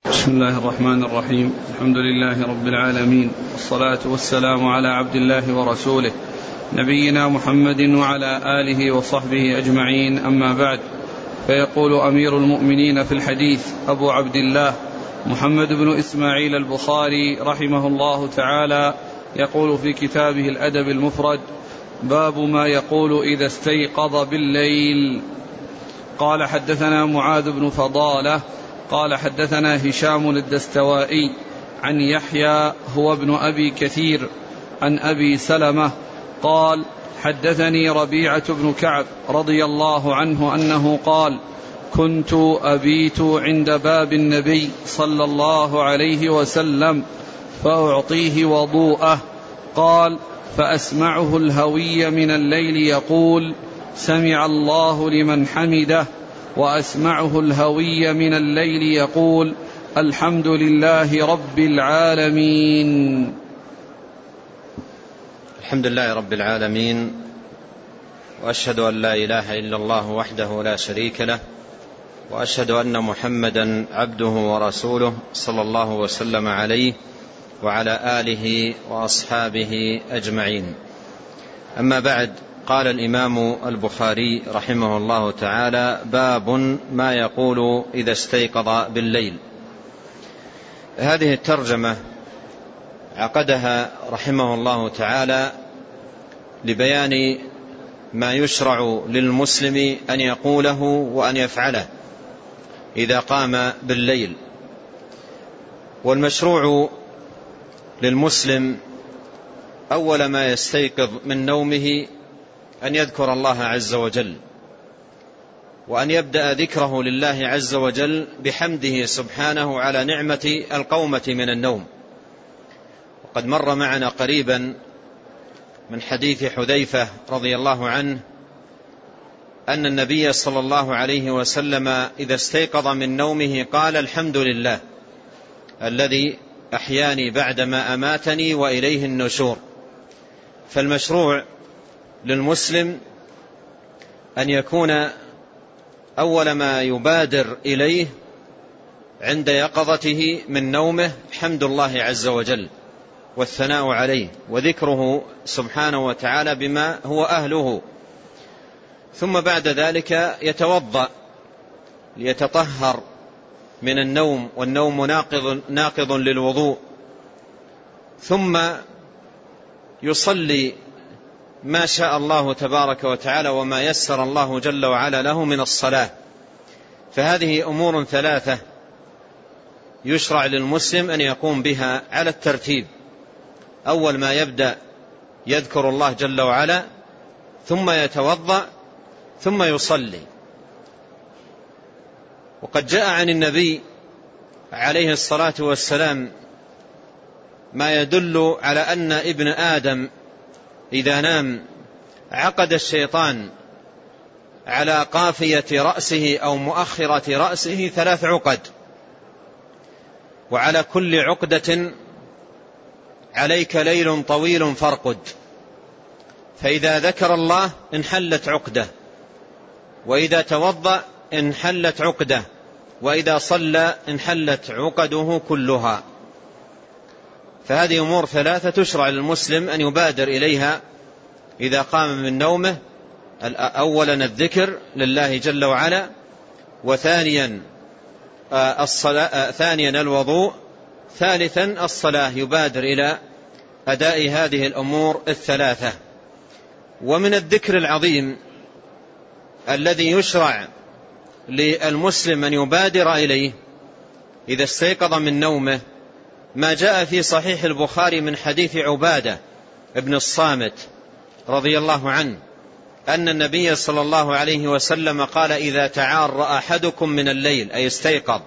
بسم الله الرحمن الرحيم. الحمد لله رب العالمين، والصلاة والسلام على عبد الله ورسوله نبينا محمد وعلى آله وصحبه أجمعين، أما بعد. فيقول أمير المؤمنين في الحديث أبو عبد الله محمد بن إسماعيل البخاري رحمه الله تعالى، يقول في كتابه الأدب المفرد: باب ما يقول إذا استيقظ بالليل. قال: حدثنا معاذ بن فضالة قال: حدثنا هشام الدستوائي عن يحيى هو ابن أبي كثير عن أبي سلمة قال: حدثني ربيعة بن كعب رضي الله عنه أنه قال: كنت أبيت عند باب النبي صلى الله عليه وسلم فأعطيه وضوءه. قال: فأسمعه الهوي من الليل يقول: سمع الله لمن حمده، وأسمعه الهوي من الليل يقول: الحمد لله رب العالمين. الحمد لله رب العالمين، وأشهد أن لا إله إلا الله وحده لا شريك له، وأشهد أن محمدا عبده ورسوله صلى الله وسلم عليه وعلى آله وأصحابه أجمعين. أما بعد، قال الإمام البخاري رحمه الله تعالى: باب ما يقول إذا استيقظ بالليل. هذه الترجمة عقدها رحمه الله تعالى لبيان ما يشرع للمسلم أن يقوله وأن يفعله إذا قام بالليل. والمشروع للمسلم أول ما يستيقظ من نومه أن يذكر الله عز وجل، وأن يبدأ ذكره لله عز وجل بحمده سبحانه على نعمة القومة من النوم. وقد مر معنا قريبا من حديث حذيفة رضي الله عنه أن النبي صلى الله عليه وسلم إذا استيقظ من نومه قال: الحمد لله الذي أحياني بعدما أماتني وإليه النشور. فالمشروع للمسلم أن يكون أول ما يبادر إليه عند يقظته من نومه حمد الله عز وجل والثناء عليه وذكره سبحانه وتعالى بما هو أهله، ثم بعد ذلك يتوضأ ليتطهر من النوم، والنوم ناقض للوضوء، ثم يصلي ما شاء الله تبارك وتعالى وما يسر الله جل وعلا له من الصلاة. فهذه أمور ثلاثة يشرع للمسلم أن يقوم بها على الترتيب. أول ما يبدأ يذكر الله جل وعلا، ثم يتوضأ، ثم يصلي. وقد جاء عن النبي عليه الصلاة والسلام ما يدل على أن ابن آدم إذا نام عقد الشيطان على قافية رأسه أو مؤخرة رأسه 3 عقد، وعلى كل عقدة عليك ليل طويل فارقد. فإذا ذكر الله انحلت عقدة، وإذا توضأ انحلت عقدة، وإذا صلى انحلت عقده كلها. فهذه أمور 3 تشرع للمسلم أن يبادر إليها إذا قام من نومه. أولا الذكر لله جل وعلا، وثانيا ثانيا الوضوء، ثالثا الصلاة. يبادر إلى أداء هذه الأمور 3. ومن الذكر العظيم الذي يشرع للمسلم أن يبادر إليه إذا استيقظ من نومه ما جاء في صحيح البخاري من حديث عبادة ابن الصامت رضي الله عنه أن النبي صلى الله عليه وسلم قال: إذا تعار أحدكم من الليل، أي استيقظ،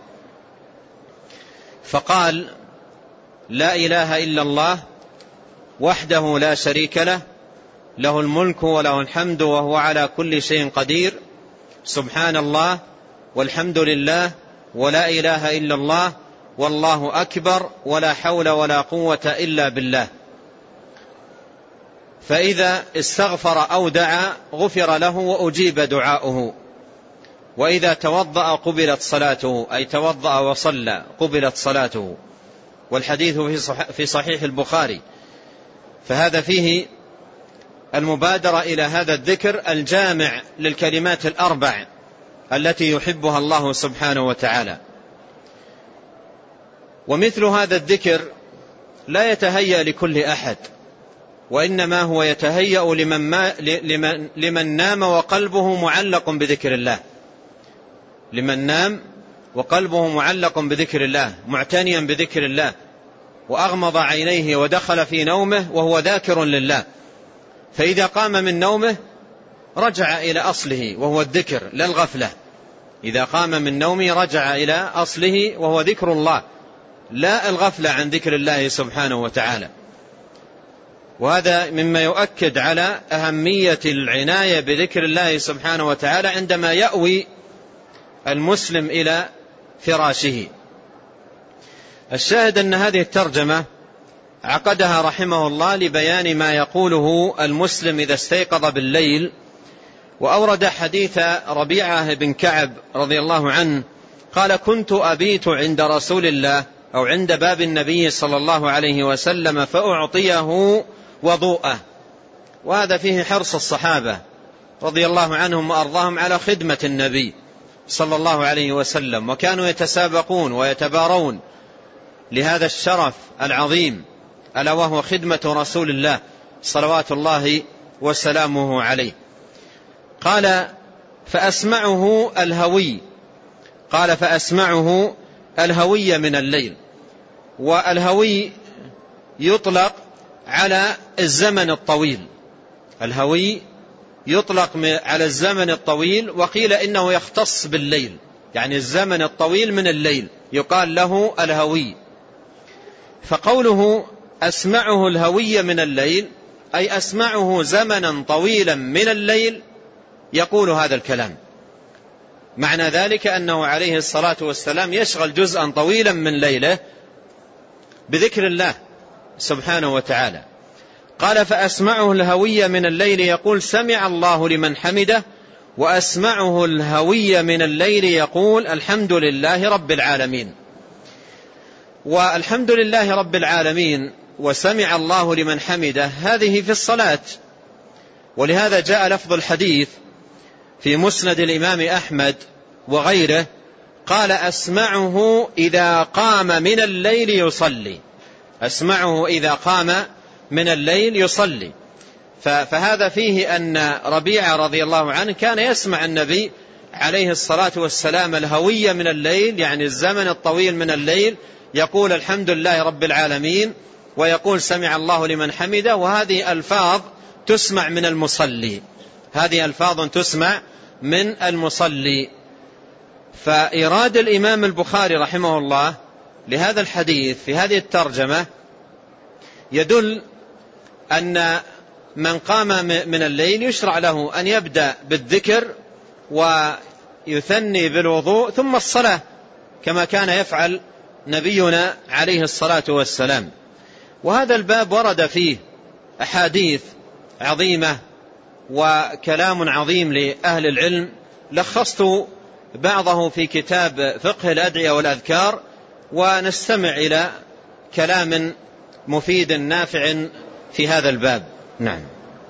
فقال: لا إله إلا الله وحده لا شريك له، له الملك وله الحمد وهو على كل شيء قدير، سبحان الله والحمد لله ولا إله إلا الله والله أكبر ولا حول ولا قوة إلا بالله. فإذا استغفر أو دعا غفر له وأجيب دعاؤه. وإذا توضأ قبلت صلاته، أي توضأ وصلى قبلت صلاته، والحديث في صحيح البخاري. فهذا فيه المبادرة إلى هذا الذكر الجامع للكلمات الأربع التي يحبها الله سبحانه وتعالى. ومثل هذا الذكر لا يتهيأ لكل أحد، وإنما هو يتهيأ لمن نام وقلبه معلق بذكر الله، لمن نام وقلبه معلق بذكر الله، معتنيا بذكر الله، وأغمض عينيه ودخل في نومه وهو ذاكر لله، فإذا قام من نومه رجع إلى أصله وهو الذكر لا الغفلة. إذا قام من نومه رجع إلى أصله وهو ذكر الله لا الغفلة عن ذكر الله سبحانه وتعالى. وهذا مما يؤكد على أهمية العناية بذكر الله سبحانه وتعالى عندما يأوي المسلم إلى فراشه. الشاهد أن هذه الترجمة عقدها رحمه الله لبيان ما يقوله المسلم إذا استيقظ بالليل، وأورد حديث ربيعة بن كعب رضي الله عنه قال: كنت أبيت عند رسول الله أو عند باب النبي صلى الله عليه وسلم فأعطيه وضوءه. وهذا فيه حرص الصحابة رضي الله عنهم وأرضاهم على خدمة النبي صلى الله عليه وسلم، وكانوا يتسابقون ويتبارون لهذا الشرف العظيم ألا وهو خدمة رسول الله صلوات الله وسلامه عليه. قال: فأسمعه الهوي، قال: فأسمعه الهوي من الليل. والهوي يطلق على الزمن الطويل، الهوي يطلق على الزمن الطويل، وقيل إنه يختص بالليل، يعني الزمن الطويل من الليل يقال له الهوي. فقوله أسمعه الهوي من الليل أي أسمعه زمنا طويلا من الليل يقول هذا الكلام. معنى ذلك أنه عليه الصلاة والسلام يشغل جزءا طويلا من ليله بذكر الله سبحانه وتعالى. قال: فأسمعه الهوي من الليل يقول: سمع الله لمن حمده، وأسمعه الهوي من الليل يقول: الحمد لله رب العالمين. والحمد لله رب العالمين وسمع الله لمن حمده هذه في الصلاة، ولهذا جاء لفظ الحديث في مسند الإمام أحمد وغيره قال: أسمعه إذا قام من الليل يصلي، أسمعه إذا قام من الليل يصلي. فهذا فيه أن ربيعة رضي الله عنه كان يسمع النبي عليه الصلاة والسلام الهوي من الليل، يعني الزمن الطويل من الليل، يقول: الحمد لله رب العالمين، ويقول: سمع الله لمن حمده. وهذه ألفاظ تسمع من المصلي، هذه ألفاظ تسمع من المصلي. فإيراد الإمام البخاري رحمه الله لهذا الحديث في هذه الترجمة يدل أن من قام من الليل يشرع له أن يبدأ بالذكر ويثني بالوضوء ثم الصلاة، كما كان يفعل نبينا عليه الصلاة والسلام. وهذا الباب ورد فيه أحاديث عظيمة وكلام عظيم لأهل العلم، لخصت بعضه في كتاب فقه الأدعية والأذكار، ونستمع إلى كلام مفيد نافع في هذا الباب. نعم.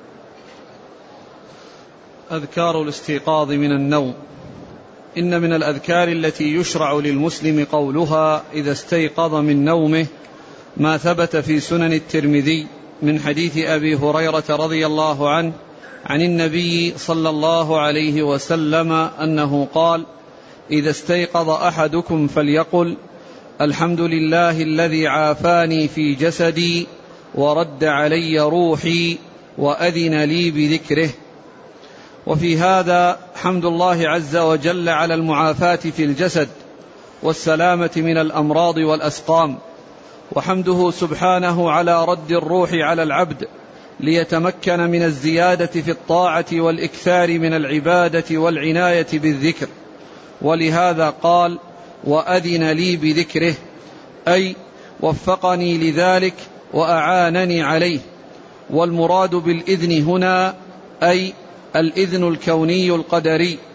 أذكار الاستيقاظ من النوم. إن من الأذكار التي يشرع للمسلم قولها إذا استيقظ من نومه ما ثبت في سنن الترمذي من حديث أبي هريرة رضي الله عنه عن النبي صلى الله عليه وسلم أنه قال: إذا استيقظ أحدكم فليقل: الحمد لله الذي عافاني في جسدي ورد علي روحي وأذن لي بذكره. وفي هذا حمد الله عز وجل على المعافاة في الجسد والسلامة من الأمراض والأسقام، وحمده سبحانه على رد الروح على العبد ليتمكن من الزيادة في الطاعة والإكثار من العبادة والعناية بالذكر. ولهذا قال: وأذن لي بذكره، أي وفقني لذلك وأعانني عليه. والمراد بالإذن هنا أي الإذن الكوني القدري،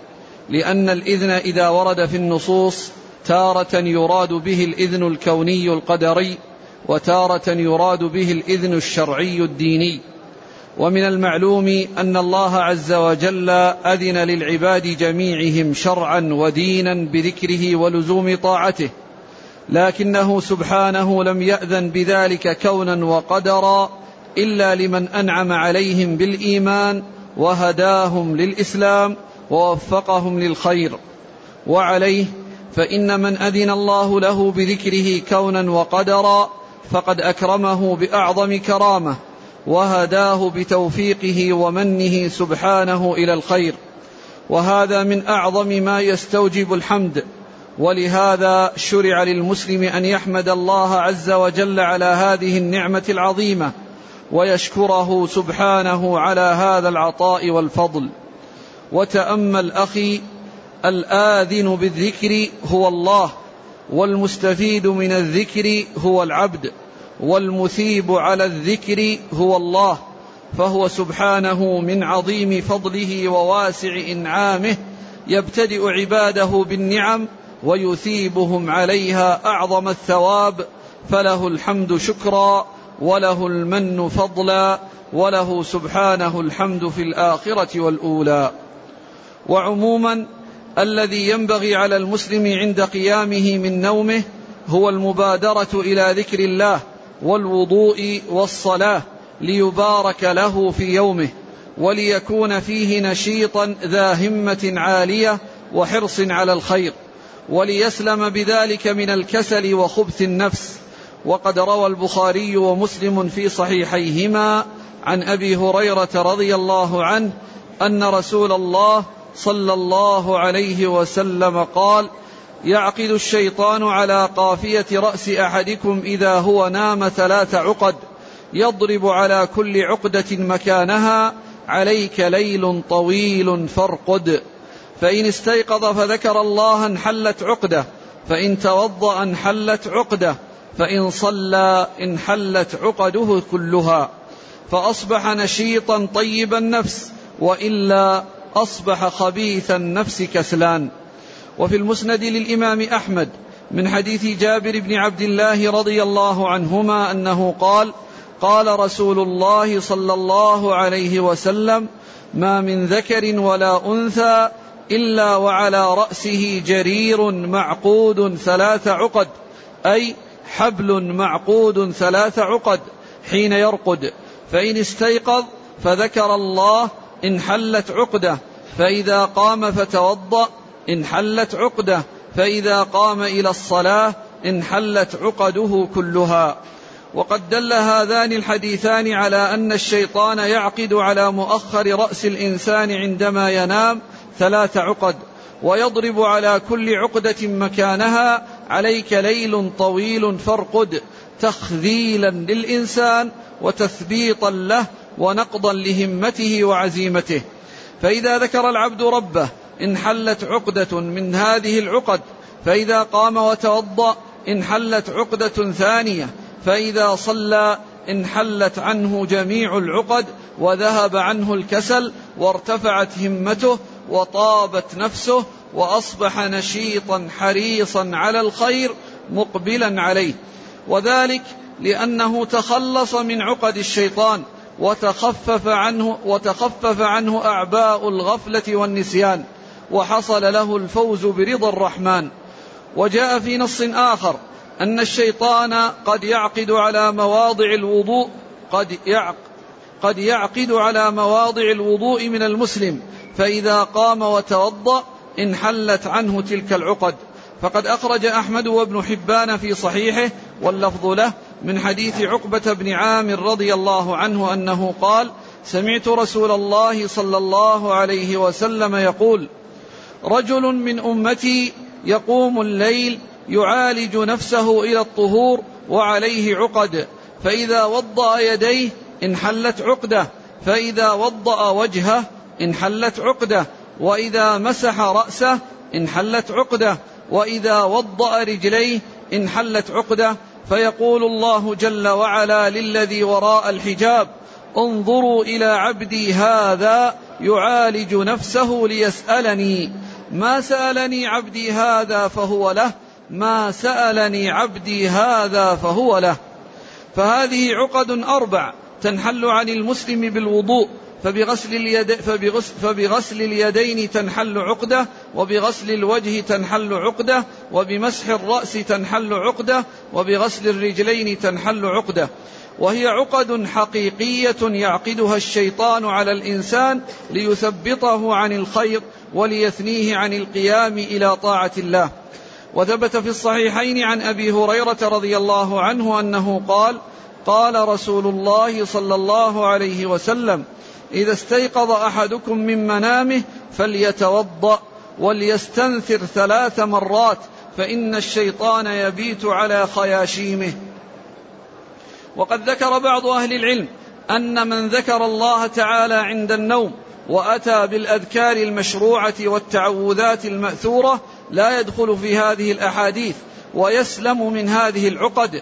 لأن الإذن إذا ورد في النصوص تارة يراد به الإذن الكوني القدري، وتارة يراد به الإذن الشرعي الديني. ومن المعلوم أن الله عز وجل أذن للعباد جميعهم شرعا ودينا بذكره ولزوم طاعته، لكنه سبحانه لم يأذن بذلك كونا وقدرا إلا لمن أنعم عليهم بالإيمان وهداهم للإسلام ووفقهم للخير. وعليه فإن من أذن الله له بذكره كونا وقدرا فقد أكرمه بأعظم كرامة، وهداه بتوفيقه ومنه سبحانه إلى الخير، وهذا من أعظم ما يستوجب الحمد. ولهذا شرع للمسلم أن يحمد الله عز وجل على هذه النعمة العظيمة، ويشكره سبحانه على هذا العطاء والفضل. وتأمل أخي، الآذن بالذكر هو الله، والمستفيد من الذكر هو العبد، والمثيب على الذكر هو الله، فهو سبحانه من عظيم فضله وواسع إنعامه يبتدئ عباده بالنعم ويثيبهم عليها أعظم الثواب، فله الحمد شكرا، وله المن فضلا، وله سبحانه الحمد في الآخرة والأولى. وعموما الذي ينبغي على المسلم عند قيامه من نومه هو المبادرة إلى ذكر الله والوضوء والصلاة، ليبارك له في يومه، وليكون فيه نشيطا ذا همة عالية وحرص على الخير، وليسلم بذلك من الكسل وخبث النفس. وقد روى البخاري ومسلم في صحيحيهما عن أبي هريرة رضي الله عنه أن رسول الله صلى الله عليه وسلم قال: يعقد الشيطان على قافية رأس أحدكم إذا هو نام 3 عقد، يضرب على كل عقدة مكانها: عليك ليل طويل فارقد. فإن استيقظ فذكر الله انحلت عقدة، فإن توضأ انحلت عقدة، فإن صلى انحلت عقده كلها، فأصبح نشيطا طيب النفس، وإلا أصبح خبيث النفس كسلان. وفي المسند للإمام أحمد من حديث جابر بن عبد الله رضي الله عنهما أنه قال: قال رسول الله صلى الله عليه وسلم: ما من ذكر ولا أنثى إلا وعلى رأسه جرير معقود 3 عقد، أي حبل معقود 3 عقد حين يرقد، فإن استيقظ فذكر الله انحلت عقدة، فإذا قام فتوضأ انحلت عقدة، فإذا قام إلى الصلاة انحلت عقده كلها. وقد دل هذان الحديثان على أن الشيطان يعقد على مؤخر رأس الإنسان عندما ينام 3 عقد، ويضرب على كل عقدة مكانها: عليك ليل طويل فارقد، تخذيلا للإنسان وتثبيطا له ونقضا لهمته وعزيمته. فإذا ذكر العبد ربه انحلت عقدة من هذه العقد، فإذا قام وتوضأ انحلت عقدة ثانية، فإذا صلى انحلت عنه جميع العقد، وذهب عنه الكسل، وارتفعت همته، وطابت نفسه، وأصبح نشيطا حريصا على الخير مقبلا عليه، وذلك لأنه تخلص من عقد الشيطان، وتخفف عنه أعباء الغفلة والنسيان، وحصل له الفوز برضا الرحمن. وجاء في نص آخر أن الشيطان قد يعقد على مواضع الوضوء من المسلم، فإذا قام وتوضأ انحلت عنه تلك العقد. فقد أخرج أحمد وابن حبان في صحيحه واللفظ له من حديث عقبة بن عامر رضي الله عنه أنه قال: سمعت رسول الله صلى الله عليه وسلم يقول: رجل من أمتي يقوم الليل يعالج نفسه إلى الطهور وعليه عقد، فإذا وضأ يديه انحلت عقدة، فإذا وضأ وجهه انحلت عقدة، وإذا مسح رأسه انحلت عقدة، وإذا وضأ رجليه انحلت عقدة، فيقول الله جل وعلا للذي وراء الحجاب: انظروا إلى عبدي هذا يعالج نفسه ليسألني ما سألني عبدي هذا فهو له، ما سألني عبدي هذا فهو له. فهذه عقد 4 تنحل عن المسلم بالوضوء، فبغسل اليدين تنحل عقدة، وبغسل الوجه تنحل عقدة، وبمسح الرأس تنحل عقدة، وبغسل الرجلين تنحل عقدة. وهي عقد حقيقية يعقدها الشيطان على الإنسان ليثبطه عن الخير وليثنيه عن القيام إلى طاعة الله. وثبت في الصحيحين عن أبي هريرة رضي الله عنه أنه قال: قال رسول الله صلى الله عليه وسلم: إذا استيقظ أحدكم من منامه فليتوضأ وليستنثر 3 مرات، فإن الشيطان يبيت على خياشيمه. وقد ذكر بعض أهل العلم أن من ذكر الله تعالى عند النوم وأتى بالأذكار المشروعة والتعوذات المأثورة لا يدخل في هذه الأحاديث ويسلم من هذه العقد،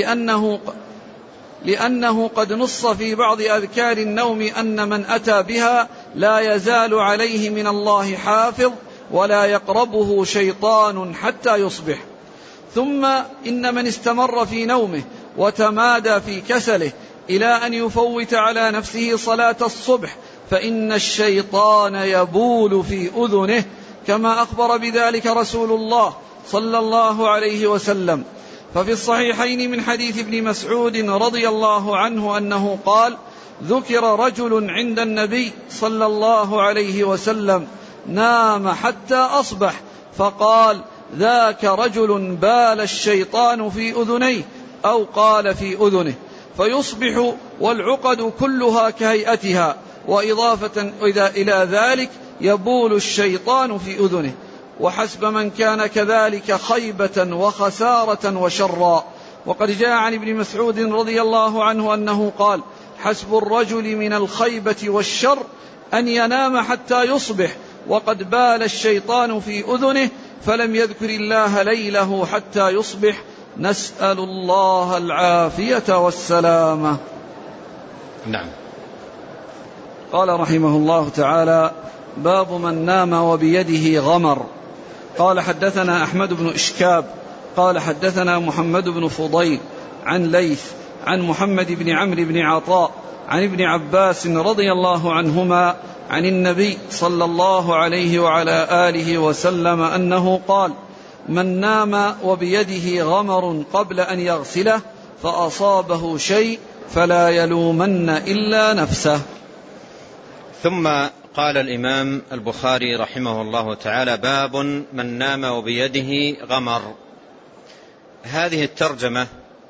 لأنه قد نص في بعض أذكار النوم أن من أتى بها لا يزال عليه من الله حافظ ولا يقربه شيطان حتى يصبح. ثم إن من استمر في نومه وتمادى في كسله إلى أن يفوت على نفسه صلاة الصبح فإن الشيطان يبول في أذنه، كما أخبر بذلك رسول الله صلى الله عليه وسلم. ففي الصحيحين من حديث ابن مسعود رضي الله عنه أنه قال: ذكر رجل عند النبي صلى الله عليه وسلم نام حتى أصبح، فقال: ذاك رجل بال الشيطان في أذنيه، أو قال في أذنه، فيصبح والعقد كلها كهيئتها، وإضافة إلى ذلك يبول الشيطان في أذنه. وحسب من كان كذلك خيبة وخسارة وشرا. وقد جاء عن ابن مسعود رضي الله عنه أنه قال: حسب الرجل من الخيبة والشر أن ينام حتى يصبح وقد بال الشيطان في أذنه فلم يذكر الله ليله حتى يصبح، نسأل الله العافية والسلامة. نعم. قال رحمه الله تعالى: باب من نام وبيده غمر. قال: حدثنا أحمد بن إشكاب قال حدثنا محمد بن فضيل عن ليث عن محمد بن عمرو بن عطاء عن ابن عباس رضي الله عنهما عن النبي صلى الله عليه وعلى آله وسلم أنه قال: من نام وبيده غمر قبل أن يغسله فأصابه شيء فلا يلومن إلا نفسه. ثم قال الإمام البخاري رحمه الله تعالى: باب من نام وبيده غمر. هذه الترجمة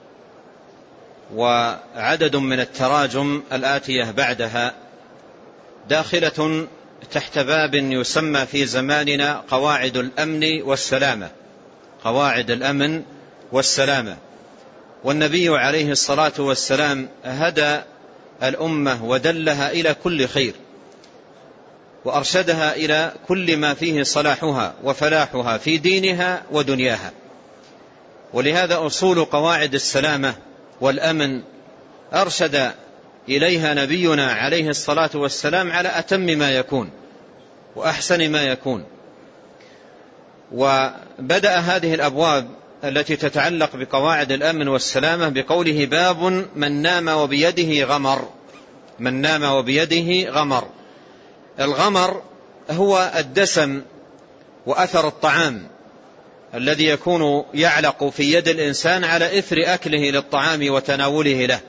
وعدد من التراجم الآتية بعدها داخلة تحت باب يسمى في زماننا قواعد الأمن والسلامة، قواعد الأمن والسلامة. والنبي عليه الصلاة والسلام هدى الأمة ودلها إلى كل خير وأرشدها إلى كل ما فيه صلاحها وفلاحها في دينها ودنياها. ولهذا أصول قواعد السلامة والأمن أرشد إليها نبينا عليه الصلاة والسلام على أتم ما يكون وأحسن ما يكون. وبدأ هذه الأبواب التي تتعلق بقواعد الأمن والسلامة بقوله: باب من نام وبيده غمر. من نام وبيده غمر. الغمر هو الدسم وأثر الطعام الذي يكون يعلق في يد الإنسان على إثر أكله للطعام وتناوله له.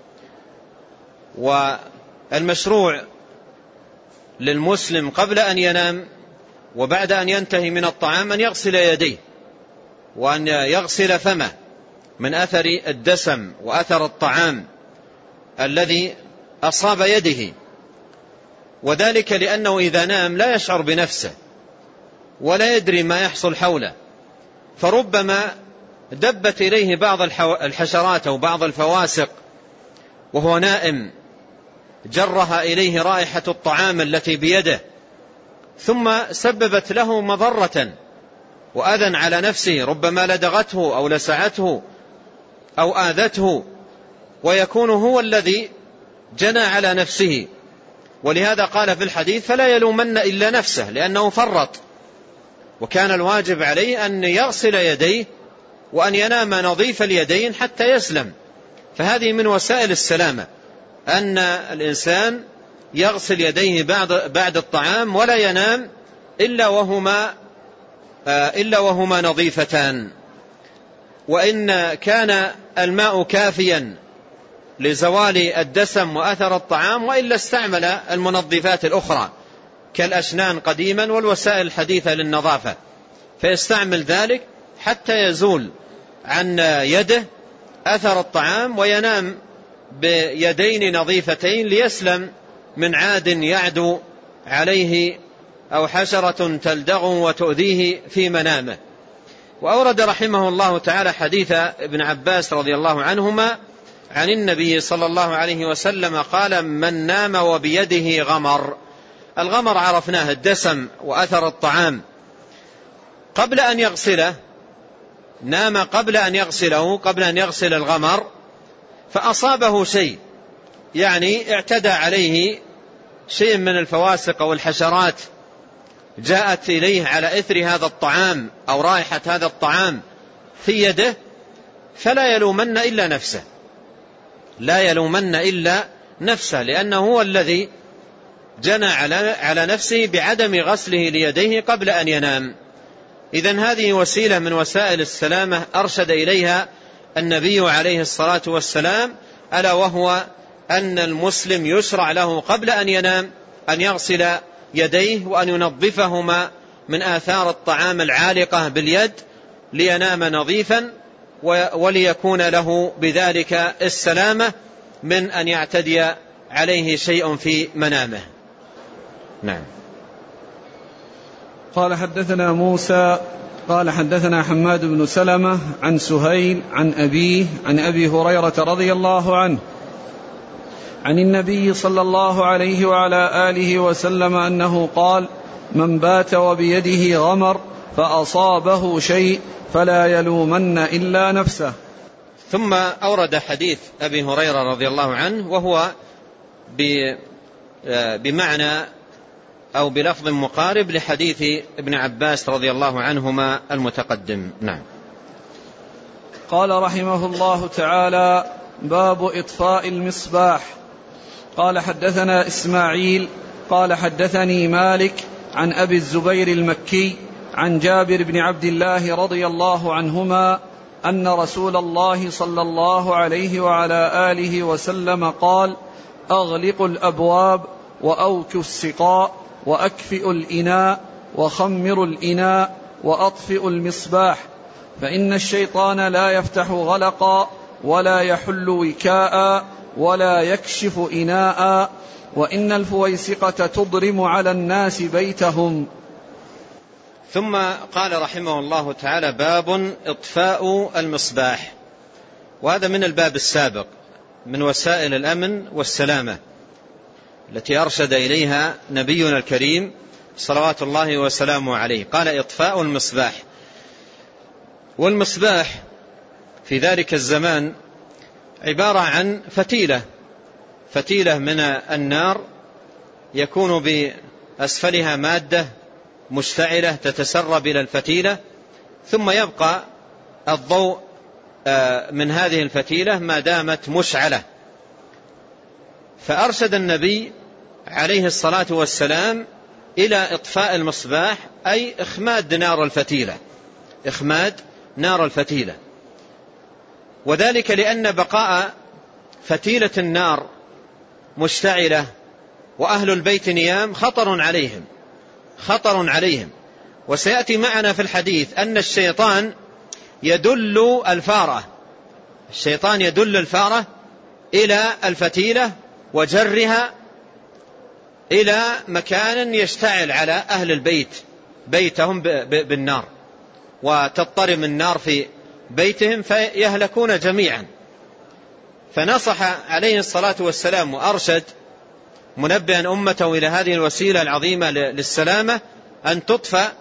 والمشروع للمسلم قبل أن ينام وبعد أن ينتهي من الطعام أن يغسل يديه وأن يغسل فمه من أثر الدسم وأثر الطعام الذي أصاب يده، وذلك لأنه إذا نام لا يشعر بنفسه ولا يدري ما يحصل حوله، فربما دبت إليه بعض الحشرات أو بعض الفواسق وهو نائم، جرها إليه رائحة الطعام التي بيده، ثم سببت له مضرة وأذى على نفسه، ربما لدغته أو لسعته أو آذته، ويكون هو الذي جنى على نفسه. ولهذا قال في الحديث: فلا يلومن إلا نفسه، لأنه فرط وكان الواجب عليه أن يغسل يديه وأن ينام نظيف اليدين حتى يسلم. فهذه من وسائل السلامة، أن الإنسان يغسل يديه بعد الطعام ولا ينام إلا وهما نظيفتان. وإن كان الماء كافيا لزوال الدسم وأثر الطعام، وإلا استعمل المنظفات الأخرى كالأشنان قديما والوسائل الحديثة للنظافة، فيستعمل ذلك حتى يزول عن يده أثر الطعام وينام بيدين نظيفتين ليسلم من عاد يعدو عليه أو حشرة تلدغ وتؤذيه في منامه. وأورد رحمه الله تعالى حديث ابن عباس رضي الله عنهما عن النبي صلى الله عليه وسلم قال: من نام وبيده غمر. الغمر عرفناه الدسم وأثر الطعام، قبل أن يغسله، نام قبل أن يغسله، قبل أن يغسل الغمر، فأصابه شيء، يعني اعتدى عليه شيء من الفواسق والحشرات جاءت إليه على إثر هذا الطعام أو رائحة هذا الطعام في يده، فلا يلومن إلا نفسه، لا يلومن إلا نفسه، لأنه هو الذي جنى على نفسه بعدم غسله ليديه قبل أن ينام. إذن هذه وسيلة من وسائل السلامة أرشد إليها النبي عليه الصلاة والسلام، ألا وهو أن المسلم يشرع له قبل أن ينام أن يغسل يديه وأن ينظفهما من آثار الطعام العالقة باليد لينام نظيفا، وليكون له بذلك السلامة من أن يعتدي عليه شيء في منامه. نعم. قال حدثنا موسى قال حدثنا حماد بن سلمة عن سهيل عن أبيه عن أبي هريرة رضي الله عنه عن النبي صلى الله عليه وعلى آله وسلم أنه قال: من بات وبيده غمر فأصابه شيء فلا يلومن إلا نفسه. ثم أورد حديث أبي هريرة رضي الله عنه، وهو بمعنى أو بلفظ مقارب لحديث ابن عباس رضي الله عنهما المتقدم. نعم. قال رحمه الله تعالى: باب إطفاء المصباح. قال حدثنا إسماعيل قال حدثني مالك عن أبي الزبير المكي عن جابر بن عبد الله رضي الله عنهما أن رسول الله صلى الله عليه وعلى آله وسلم قال: أغلقوا الأبواب وأوكوا السقاء وأكفئوا الإناء وخمروا الإناء وأطفئوا المصباح، فإن الشيطان لا يفتح غلقا ولا يحل وكاء ولا يكشف إناء، وإن الفويسقة تضرم على الناس بيتهم. ثم قال رحمه الله تعالى: باب إطفاء المصباح. وهذا من الباب السابق من وسائل الأمن والسلامة التي أرشد إليها نبينا الكريم صلوات الله وسلامه عليه. قال: إطفاء المصباح. والمصباح في ذلك الزمان عبارة عن فتيلة من النار يكون بأسفلها مادة مشتعلة تتسرب إلى الفتيلة، ثم يبقى الضوء من هذه الفتيلة ما دامت مشعلة. فأرشد النبي عليه الصلاة والسلام إلى إطفاء المصباح، أي إخماد نار الفتيلة، وذلك لأن بقاء فتيلة النار مشتعلة وأهل البيت نيام خطر عليهم. وسيأتي معنا في الحديث أن الشيطان يدل الفارة إلى الفتيلة وجرها إلى مكان يشتعل على أهل البيت بيتهم بالنار، وتضطرم النار في بيتهم فيهلكون جميعا. فنصح عليه الصلاة والسلام وأرشد منبئا أمته إلى هذه الوسيلة العظيمة للسلامة أن تطفأ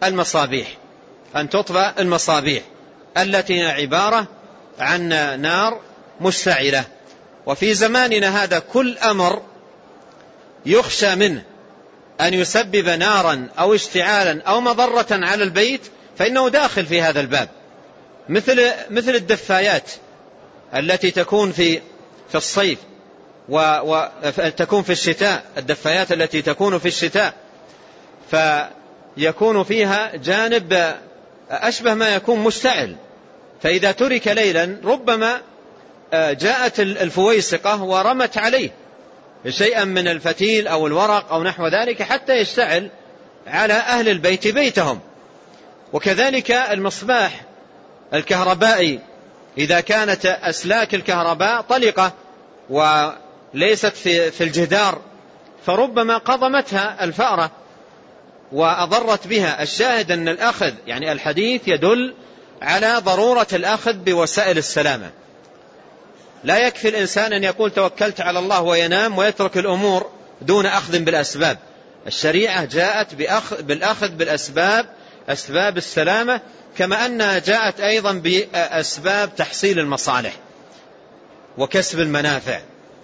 المصابيح التي عبارة عن نار مشتعلة. وفي زماننا هذا كل أمر يخشى منه أن يسبب نارا أو اشتعالا أو مضرة على البيت فإنه داخل في هذا الباب، مثل الدفايات التي تكون في الصيف وتكون في الشتاء، الدفايات التي تكون في الشتاء فيكون فيها جانب أشبه ما يكون مشتعل، فإذا ترك ليلا ربما جاءت الفويسقة ورمت عليه شيئا من الفتيل أو الورق أو نحو ذلك حتى يشتعل على أهل البيت بيتهم. وكذلك المصباح الكهربائي إذا كانت أسلاك الكهرباء طلقة وليست في الجدار فربما قضمتها الفأرة وأضرت بها. الشاهد أن الأخذ يعني الحديث يدل على ضرورة الأخذ بوسائل السلامة. لا يكفي الإنسان أن يقول توكلت على الله وينام ويترك الأمور دون أخذ بالأسباب. الشريعة جاءت بالأخذ بالأسباب، أسباب السلامة، كما أنها جاءت أيضا بأسباب تحصيل المصالح وكسب المنافع.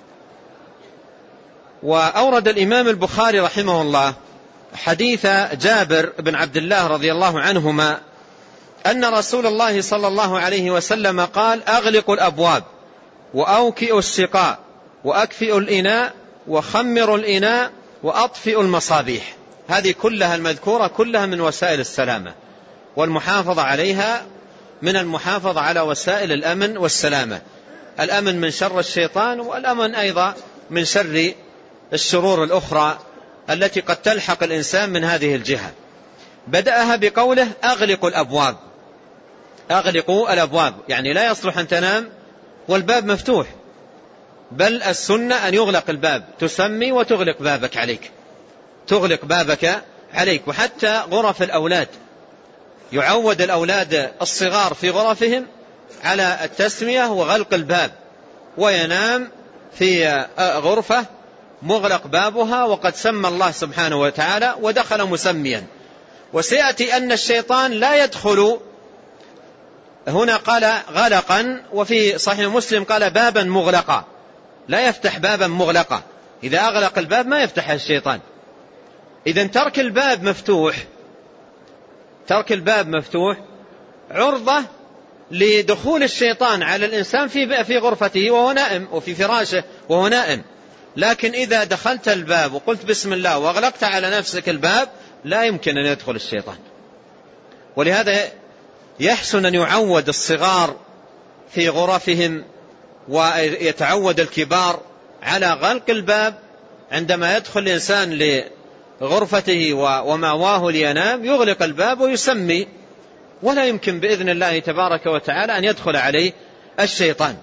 وأورد الإمام البخاري رحمه الله حديث جابر بن عبد الله رضي الله عنهما أن رسول الله صلى الله عليه وسلم قال: أغلقوا الأبواب وأوكئوا السقاء وأكفئوا الإناء وخمروا الإناء وأطفئوا المصابيح. هذه كلها المذكورة كلها من وسائل السلامة، والمحافظة عليها من المحافظة على وسائل الأمن والسلامة، الأمن من شر الشيطان والأمن أيضا من شر الشرور الأخرى التي قد تلحق الإنسان من هذه الجهة. بدأها بقوله: أغلقوا الأبواب. أغلقوا الأبواب يعني لا يصلح أن تنام والباب مفتوح، بل السنة أن يغلق الباب، تسمي وتغلق بابك عليك، تغلق بابك عليك. وحتى غرف الأولاد يعود الأولاد الصغار في غرفهم على التسمية وغلق الباب، وينام في غرفة مغلق بابها وقد سمى الله سبحانه وتعالى ودخل مسميا. وسيأتي أن الشيطان لا يدخل، هنا قال غلقا، وفي صحيح مسلم قال بابا مغلقا، لا يفتح بابا مغلقا. إذا أغلق الباب ما يفتح الشيطان. إذن ترك الباب مفتوح، ترك الباب مفتوح عرضة لدخول الشيطان على الإنسان في غرفته وهو نائم، وفي فراشه وهو نائم. لكن إذا دخلت الباب وقلت بسم الله وأغلقت على نفسك الباب لا يمكن أن يدخل الشيطان. ولهذا يحسن أن يعود الصغار في غرفهم ويتعود الكبار على غلق الباب عندما يدخل الإنسان لغرفته ومأواه لينام، يغلق الباب ويسمي، ولا يمكن بإذن الله تبارك وتعالى أن يدخل عليه الشيطان.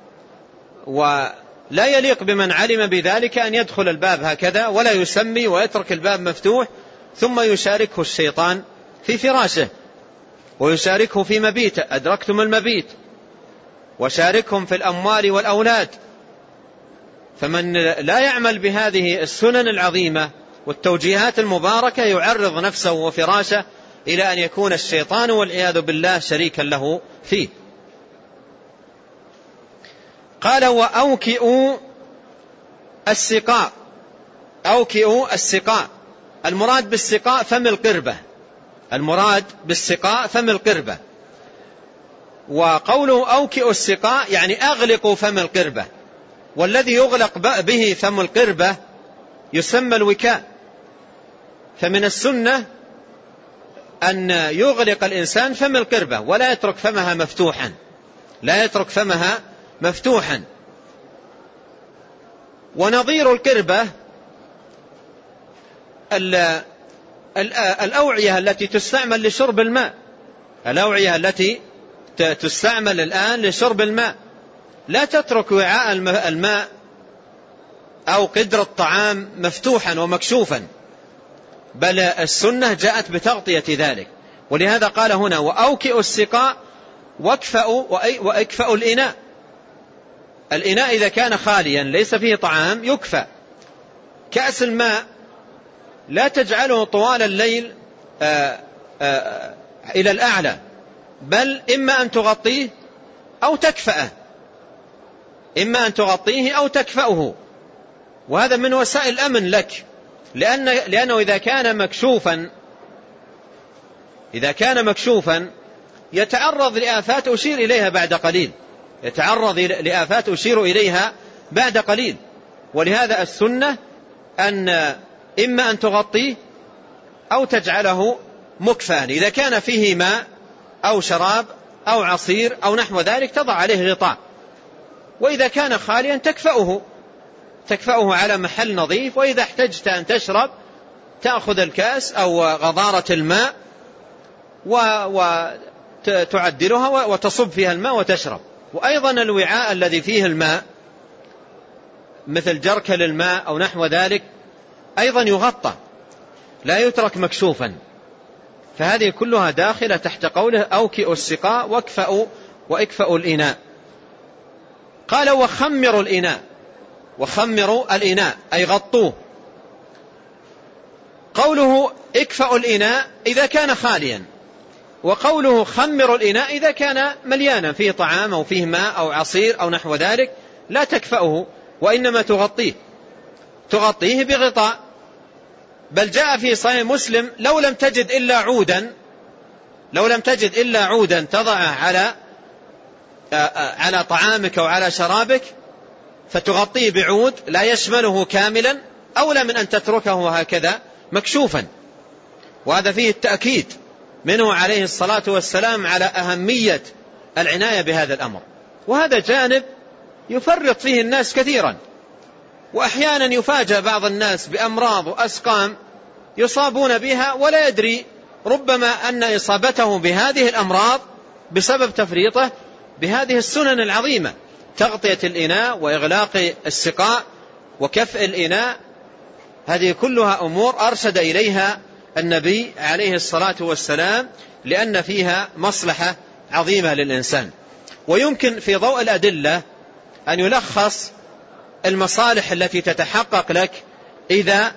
ولا يليق بمن علم بذلك أن يدخل الباب هكذا ولا يسمي ويترك الباب مفتوح ثم يشاركه الشيطان في فراشه ويشاركه في مبيته. أدركتم المبيت، وشاركهم في الأموال والأولاد. فمن لا يعمل بهذه السنن العظيمة والتوجيهات المباركة يعرض نفسه وفراشه إلى أن يكون الشيطان والعياذ بالله شريكا له فيه. قال: وأوكئوا السقاء. أوكئوا السقاء، المراد بالسقاء فم القربة، المراد بالسقاء فم القربة. وقوله أوكئوا السقاء يعني أغلقوا فم القربة، والذي يغلق به فم القربة يسمى الوكاء. فمن السنة أن يغلق الإنسان فم القربة ولا يترك فمها مفتوحا، لا يترك فمها مفتوحا. ونظير القربة الأوعية التي تستعمل لشرب الماء، الأوعية التي تستعمل الآن لشرب الماء، لا تترك وعاء الماء أو قدر الطعام مفتوحا ومكشوفا، بل السنة جاءت بتغطية ذلك. ولهذا قال هنا: وأوكئوا السقاء واكفأوا الإناء. الإناء إذا كان خاليا ليس فيه طعام يكفأ. كأس الماء لا تجعله طوال الليل إلى الأعلى، بل إما أن تغطيه أو تكفأه، إما أن تغطيه أو تكفأه. وهذا من وسائل الأمن لك لأنه إذا كان مكشوفا يتعرض لآفات أشير إليها بعد قليل. ولهذا السنة أن إما أن تغطيه أو تجعله مكفاً. إذا كان فيه ماء أو شراب أو عصير أو نحو ذلك تضع عليه غطاء، وإذا كان خاليا تكفأه على محل نظيف، وإذا احتجت أن تشرب تأخذ الكأس أو غضارة الماء وتعدلها وتصب فيها الماء وتشرب. وأيضا الوعاء الذي فيه الماء مثل جركل الماء أو نحو ذلك أيضا يغطى، لا يترك مكشوفا. فهذه كلها داخلة تحت قوله أوكئوا السقاء واكفأوا الإناء. قال وخمروا الإناء أي غطوه. قوله اكفأوا الإناء إذا كان خاليا، وقوله خمروا الإناء إذا كان مليانا فيه طعام أو فيه ماء أو عصير أو نحو ذلك لا تكفأه، وإنما تغطيه بغطاء. بل جاء في صحيح مسلم لو لم تجد إلا عودا تضعه على طعامك أو على شرابك فتغطيه بعود لا يشمله كاملا، أولى من أن تتركه هكذا مكشوفا. وهذا فيه التأكيد منه عليه الصلاة والسلام على أهمية العناية بهذا الأمر. وهذا جانب يفرط فيه الناس كثيرا، وأحيانا يفاجأ بعض الناس بأمراض وأسقام يصابون بها ولا يدري، ربما أن إصابته بهذه الأمراض بسبب تفريطه بهذه السنن العظيمة: تغطية الإناء وإغلاق السقاء وكفء الإناء. هذه كلها أمور أرشد إليها النبي عليه الصلاة والسلام لأن فيها مصلحة عظيمة للإنسان. ويمكن في ضوء الأدلة أن يلخص المصالح التي تتحقق لك إذا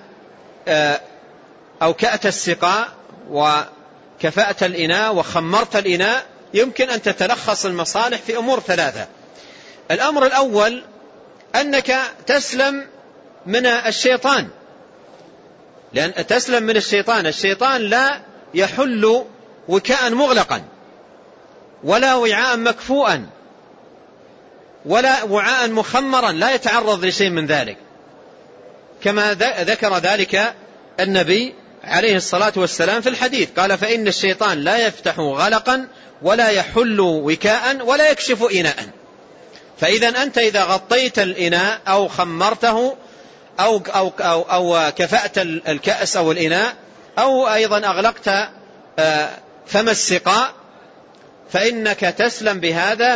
أوكأت السقاء وكفأت الإناء وخمرت الإناء. يمكن أن تتلخص المصالح في أمور ثلاثة. الأمر الأول أنك تسلم من الشيطان، لأن تسلم من الشيطان لا يحل وكاء مغلقا ولا وعاء مكفوءا ولا وعاء مخمرا لا يتعرض لشيء من ذلك، كما ذكر ذلك النبي عليه الصلاة والسلام في الحديث. قال: فإن الشيطان لا يفتح غلقا ولا يحل وكاء ولا يكشف إناء. فإذا أنت إذا غطيت الإناء أو خمرته أو كفأت الكأس أو الإناء أو أيضا أغلقت فم السقاء فإنك تسلم بهذا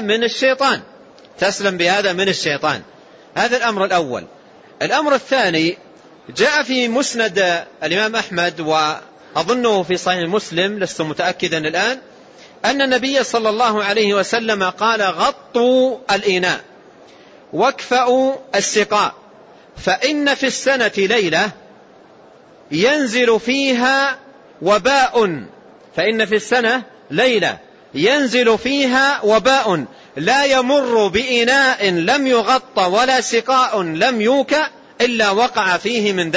من الشيطان. هذا الأمر الأول. الأمر الثاني جاء في مسند الإمام أحمد وأظنه في صحيح مسلم، لست متأكدا الآن، أن النبي صلى الله عليه وسلم قال: غطوا الإناء واكفأوا السقاء، فإن في السنة ليلة ينزل فيها وباء لا يمر بإناء لم يغط ولا سقاء لم يوكأ إلا وقع فيه من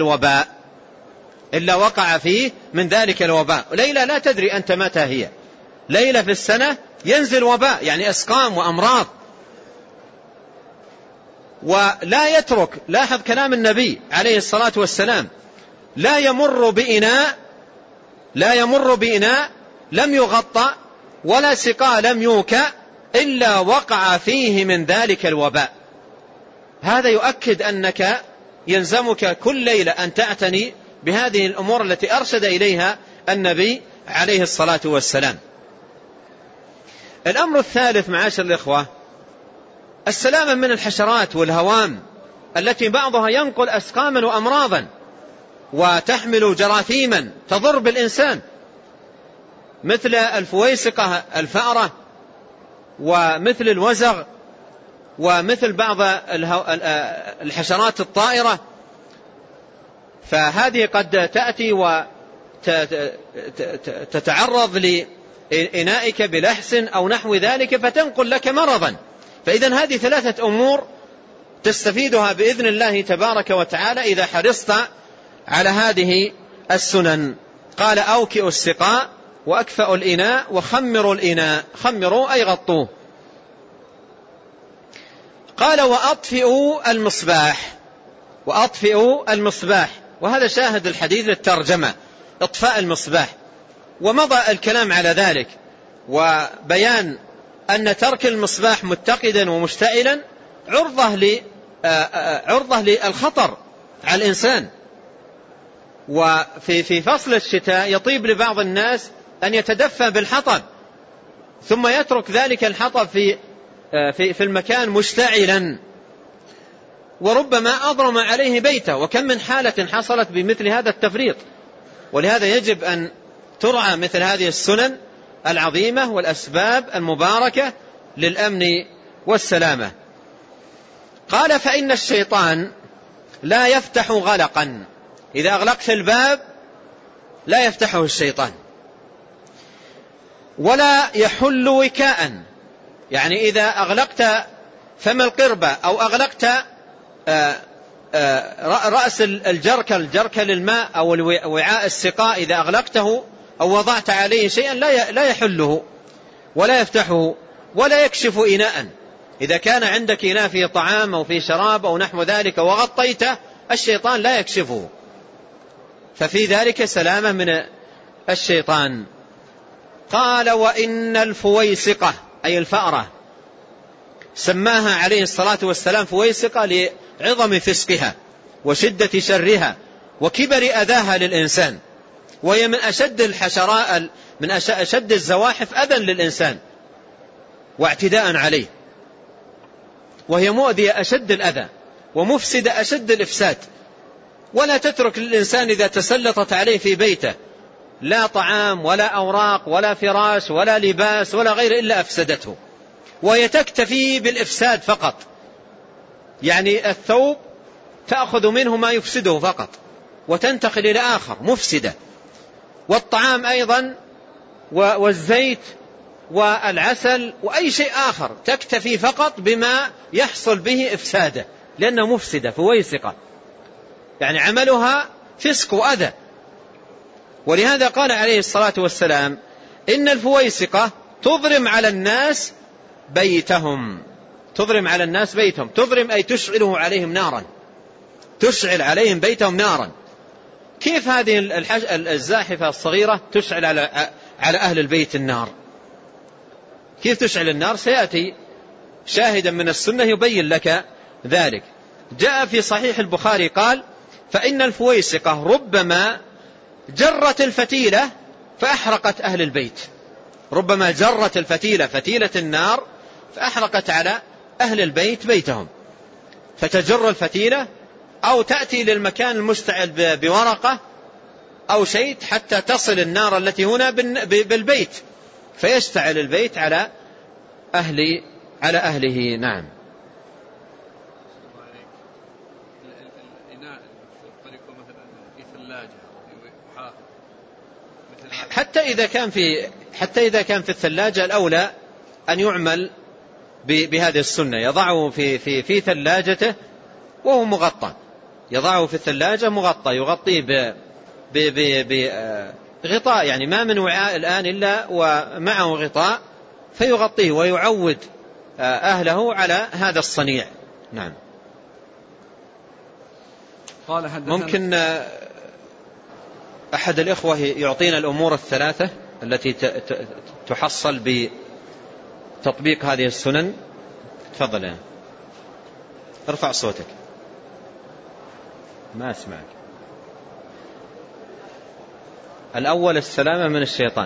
ذلك الوباء. ليلة لا تدري أنت متى هي، ليلة في السنة ينزل وباء، يعني أسقام وأمراض. ولا يترك، لاحظ كلام النبي عليه الصلاة والسلام: لا يمر بإناء لم يغطى ولا سقاء لم يوكأ إلا وقع فيه من ذلك الوباء. هذا يؤكد أنك يلزمك كل ليلة أن تعتني بهذه الأمور التي أرشد إليها النبي عليه الصلاة والسلام. الأمر الثالث معاشر الإخوة: السلامة من الحشرات والهوام التي بعضها ينقل أسقاما وأمراضا وتحمل جراثيما تضر بالإنسان، مثل الفويسقة الفأرة ومثل الوزغ ومثل بعض الحشرات الطائرة. فهذه قد تأتي وتتعرض لإنائك بلحس أو نحو ذلك فتنقل لك مرضا. فإذن هذه ثلاثة أمور تستفيدها بإذن الله تبارك وتعالى إذا حرصت على هذه السنن. قال أوكئوا السقاء وأكفأوا الإناء وخمروا الإناء. خمروا أي غطوه. قال وأطفئوا المصباح. وأطفئوا المصباح، وهذا شاهد الحديث للترجمة، إطفاء المصباح. ومضى الكلام على ذلك وبيان أن ترك المصباح متقدا ومشتعلا عرضة للخطر على الإنسان. وفي فصل الشتاء يطيب لبعض الناس أن يتدفى بالحطب ثم يترك ذلك الحطب في المكان مشتعلا، وربما أضرم عليه بيته. وكم من حالة حصلت بمثل هذا التفريط. ولهذا يجب أن ترعى مثل هذه السنن العظيمة والأسباب المباركة للأمن والسلامة. قال فإن الشيطان لا يفتح غلقا. إذا أغلقت الباب لا يفتحه الشيطان، ولا يحل وكاء، يعني إذا أغلقت فم القربة أو أغلقت رأس الجركة للماء أو وعاء السقاء، إذا أغلقته أو وضعت عليه شيئا لا يحله ولا يفتحه ولا يكشف إناء. إذا كان عندك إناء فيه طعام أو فيه شراب أو نحو ذلك وغطيته، الشيطان لا يكشفه، ففي ذلك سلامة من الشيطان. قال وإن الفويسقة أي الفأرة سماها عليه الصلاة والسلام فويسقة لعظم فسقها وشدة شرها وكبر أذاها للإنسان، وهي من أشد الحشراء، من أشد الزواحف أذى للإنسان واعتداء عليه، وهي مؤذية أشد الأذى ومفسدة أشد الإفساد. ولا تترك للإنسان إذا تسلطت عليه في بيته لا طعام ولا أوراق ولا فراش ولا لباس ولا غير إلا أفسدته. وهي تكتفي بالإفساد فقط، يعني الثوب تأخذ منه ما يفسده فقط وتنتقل إلى آخر مفسدة، والطعام أيضا والزيت والعسل وأي شيء آخر تكتفي فقط بما يحصل به إفساده، لأنه مفسدة فويسقة، يعني عملها فسق وأذى. ولهذا قال عليه الصلاة والسلام إن الفويسقة تضرم على الناس بيتهم. تضرم على الناس بيتهم، تضرم أي تشعله عليهم نارا، تشعل عليهم بيتهم نارا. كيف هذه الزاحفة الصغيرة تشعل على أهل البيت النار؟ كيف تشعل النار؟ سيأتي شاهدا من السنة يبين لك ذلك. جاء في صحيح البخاري قال فإن الفويسقة ربما جرت الفتيلة فأحرقت أهل البيت. ربما جرت الفتيلة، فتيلة النار، فأحرقت على أهل البيت بيتهم. فتجر الفتيلة أو تأتي للمكان المشتعل بورقة أو شيء حتى تصل النار التي هنا بالبيت، فيشتعل البيت على أهله. نعم. حتى إذا كان في الثلاجة الأولى أن يعمل بهذه السنة، يضعه في ثلاجته وهو مغطى، يضعه في الثلاجة مغطى، يغطيه بغطاء، يعني ما من وعاء الآن إلا ومعه غطاء فيغطيه ويعود أهله على هذا الصنيع. نعم. ممكن أحد الإخوة يعطينا الأمور الثلاثة التي تحصل بتطبيق هذه السنن. تفضل يا ارفع صوتك، ما أسمعك. الأول السلامة من الشيطان.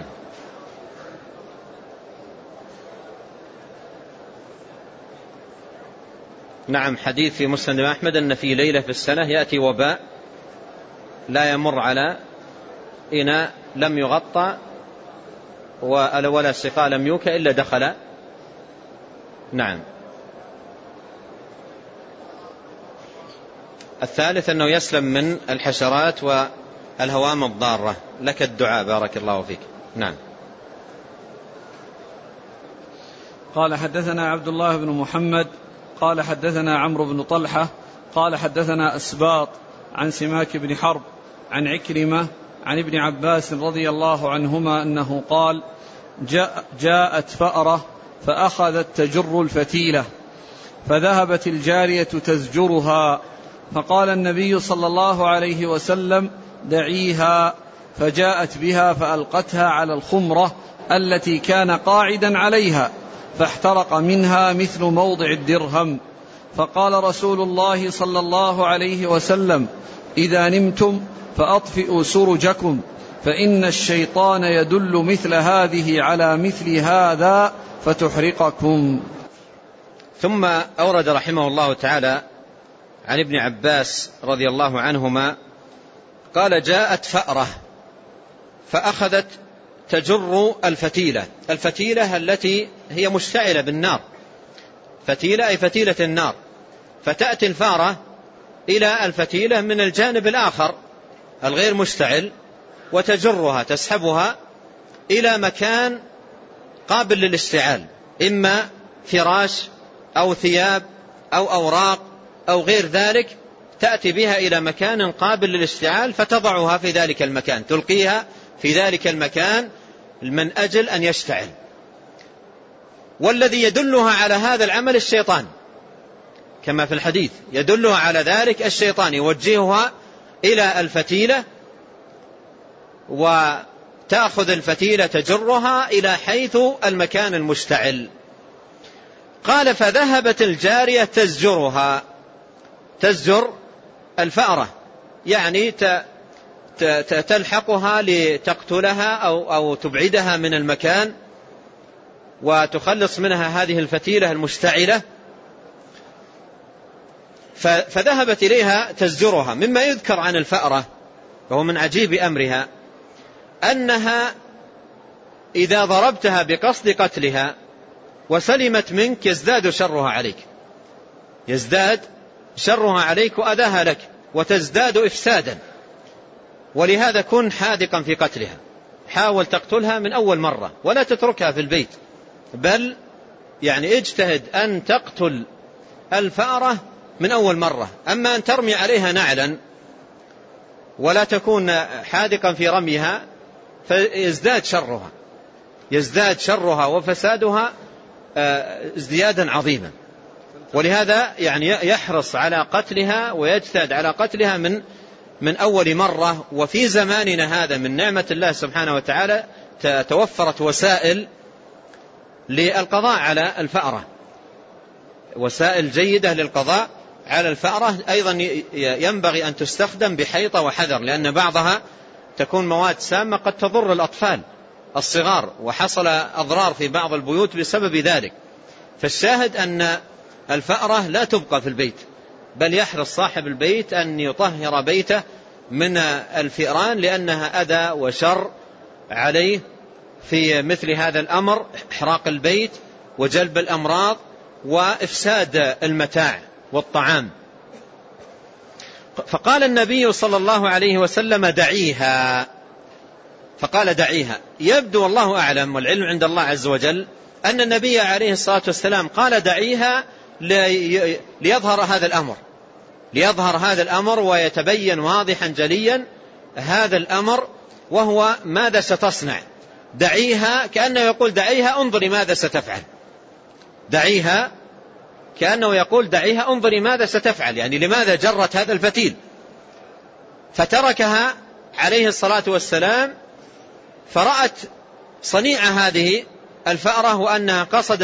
نعم، حديث في مسند أحمد أن في ليلة في السنة يأتي وباء لا يمر على إناء لم يغطى ولا سقاء لم يوكى إلا دخل. نعم. الثالث أنه يسلم من الحشرات والهوام الضارة. لك الدعاء بارك الله فيك. نعم. قال حدثنا عبد الله بن محمد قال حدثنا عمرو بن طلحة قال حدثنا أسباط عن سماك بن حرب عن عكرمة عن ابن عباس رضي الله عنهما أنه قال: جاءت فأرة فأخذت تجر الفتيلة، فذهبت الجارية تزجرها، فقال النبي صلى الله عليه وسلم: دعيها، فجاءت بها فألقتها على الخمرة التي كان قاعدا عليها، فاحترق منها مثل موضع الدرهم. فقال رسول الله صلى الله عليه وسلم: إذا نمتم فأطفئوا سرجكم، فإن الشيطان يدل مثل هذه على مثل هذا فتحرقكم. ثم أورد رحمه الله تعالى عن ابن عباس رضي الله عنهما قال: جاءت فأرة فأخذت تجر الفتيلة. الفتيلة التي هي مشتعلة بالنار، فتيلة أي فتيلة النار، فتأتي الفارة إلى الفتيلة من الجانب الآخر الغير مشتعل وتجرها، تسحبها إلى مكان قابل للاشتعال، إما فراش أو ثياب أو أوراق أو غير ذلك، تأتي بها إلى مكان قابل للاشتعال فتضعها في ذلك المكان، تلقيها في ذلك المكان من أجل أن يشتعل. والذي يدلها على هذا العمل الشيطان، كما في الحديث يدلها على ذلك الشيطان، يوجهها إلى الفتيلة وتأخذ الفتيلة تجرها إلى حيث المكان المشتعل. قال: فذهبت الجارية تزجرها، تزجر الفأرة يعني تلحقها لتقتلها أو تبعدها من المكان وتخلص منها هذه الفتيلة المشتعلة. فذهبت إليها تزجرها. مما يذكر عن الفأرة وهو من عجيب أمرها أنها إذا ضربتها بقصد قتلها وسلمت منك يزداد شرها عليك، يزداد شرها عليك وأذاها لك وتزداد إفسادا. ولهذا كن حاذقا في قتلها، حاول تقتلها من أول مرة ولا تتركها في البيت، بل يعني اجتهد أن تقتل الفأرة من أول مرة. أما أن ترمي عليها نعلا ولا تكون حاذقا في رميها فيزداد شرها، يزداد شرها وفسادها ازديادا عظيما. ولهذا يعني يحرص على قتلها ويجتهد على قتلها من أول مرة. وفي زماننا هذا من نعمة الله سبحانه وتعالى توفرت وسائل للقضاء على الفأرة، وسائل جيدة للقضاء على الفأرة. أيضا ينبغي أن تستخدم بحيطة وحذر، لأن بعضها تكون مواد سامة قد تضر الأطفال الصغار، وحصل أضرار في بعض البيوت بسبب ذلك. فالشاهد أن الفأرة لا تبقى في البيت، بل يحرص صاحب البيت أن يطهر بيته من الفئران، لأنها أذى وشر عليه في مثل هذا الأمر، إحراق البيت وجلب الأمراض وإفساد المتاع والطعام. فقال النبي صلى الله عليه وسلم: دعيها. فقال: دعيها. يبدو والله أعلم والعلم عند الله عز وجل أن النبي عليه الصلاة والسلام قال: دعيها ليظهر هذا الأمر، ليظهر هذا الأمر ويتبين واضحا جليا هذا الأمر، وهو ماذا ستصنع. دعيها كأنه يقول: دعيها انظري ماذا ستفعل. دعيها كأنه يقول: دعيها انظري ماذا ستفعل، يعني لماذا جرت هذا الفتيل. فتركها عليه الصلاة والسلام، فرأت صنيع هذه الفأرة وأنها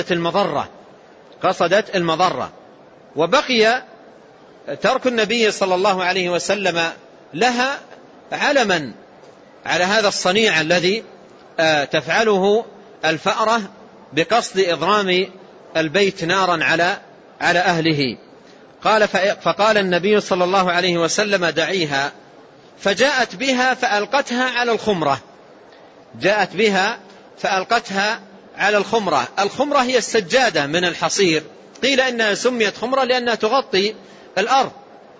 قصدت المضرة، وبقي ترك النبي صلى الله عليه وسلم لها علما على هذا الصنيع الذي تفعله الفأرة بقصد إضرام البيت نارا على أهله. فقال النبي صلى الله عليه وسلم: دعيها. فجاءت بها فألقتها على الخمرة، جاءت بها فألقتها على الخمرة. الخمرة هي السجادة من الحصير، قيل إنها سميت خمرة لأنها تغطي الأرض،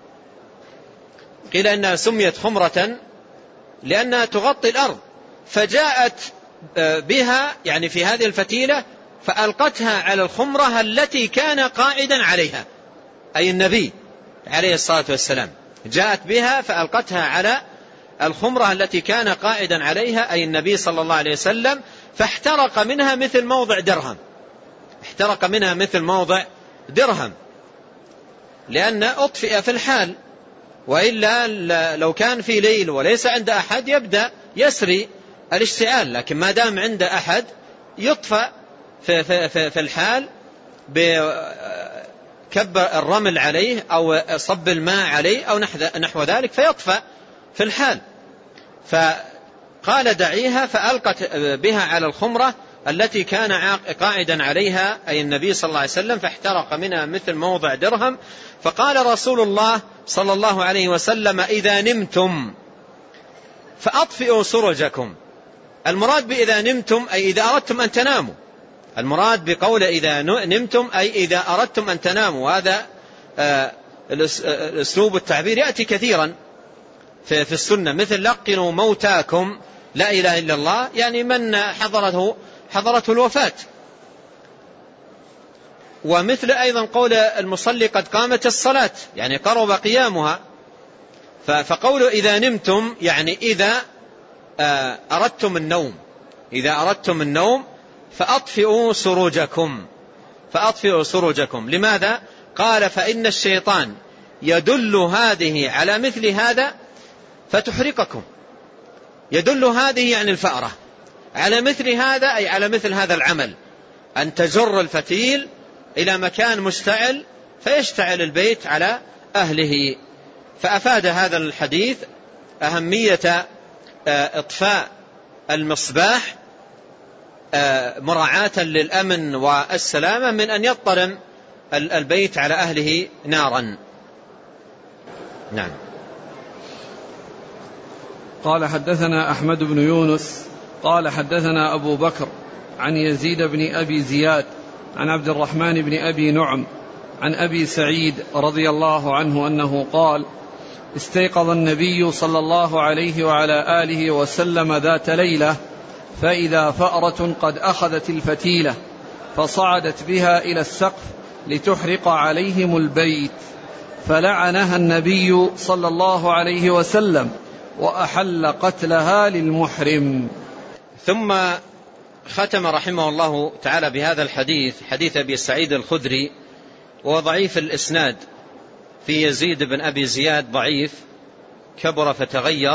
قيل إنها سميت خمرة لأنها تغطي الأرض. فجاءت بها يعني في هذه الفتيلة فألقتها على الخمرة التي كان قاعدا عليها، أي النبي عليه الصلاة والسلام. جاءت بها فألقتها على الخمرة التي كان قائدا عليها أي النبي صلى الله عليه وسلم، فاحترق منها مثل موضع درهم، احترق منها مثل موضع درهم، لأن أطفئ في الحال، وإلا لو كان في ليل وليس عند أحد يبدأ يسري الاشتعال، لكن ما دام عند أحد يطفأ في الحال بكب الرمل عليه أو صب الماء عليه أو نحو ذلك فيطفأ في الحال. فقال دعيها، فألقت بها على الخمرة التي كان قاعدا عليها أي النبي صلى الله عليه وسلم، فاحترق منها مثل موضع درهم. فقال رسول الله صلى الله عليه وسلم: إذا نمتم فأطفئوا سرجكم. المراد بإذا نمتم أي إذا أردتم أن تناموا، المراد بقول إذا نمتم أي إذا أردتم أن تناموا. وهذا الأسلوب التعبير يأتي كثيرا في السنة، مثل لقنوا موتاكم لا إله إلا الله، يعني من حضرته الوفاة. ومثل أيضا قول المصلي قد قامت الصلاة، يعني قرب قيامها. فقول إذا نمتم يعني إذا أردتم النوم، إذا أردتم النوم فأطفئوا سروجكم، فأطفئوا سروجكم. لماذا؟ قال: فإن الشيطان يدل هذه على مثل هذا فتحرقكم. يدل هذه يعني الفأرة على مثل هذا أي على مثل هذا العمل، أن تجر الفتيل إلى مكان مشتعل فيشتعل البيت على أهله. فأفاد هذا الحديث أهمية إطفاء المصباح مراعاة للأمن والسلامة من أن يضطرم البيت على أهله نارا. نعم. قال: حدثنا أحمد بن يونس قال حدثنا أبو بكر عن يزيد بن أبي زياد عن عبد الرحمن بن أبي نعم عن أبي سعيد رضي الله عنه أنه قال: استيقظ النبي صلى الله عليه وعلى آله وسلم ذات ليلة فإذا فأرة قد أخذت الفتيلة فصعدت بها إلى السقف لتحرق عليهم البيت، فلعنها النبي صلى الله عليه وسلم وأحل قتلها للمحرم. ثم ختم رحمه الله تعالى بهذا الحديث، حديث أبي سعيد الخدري، وضعيف الإسناد في يزيد بن أبي زياد، ضعيف كبر فتغير،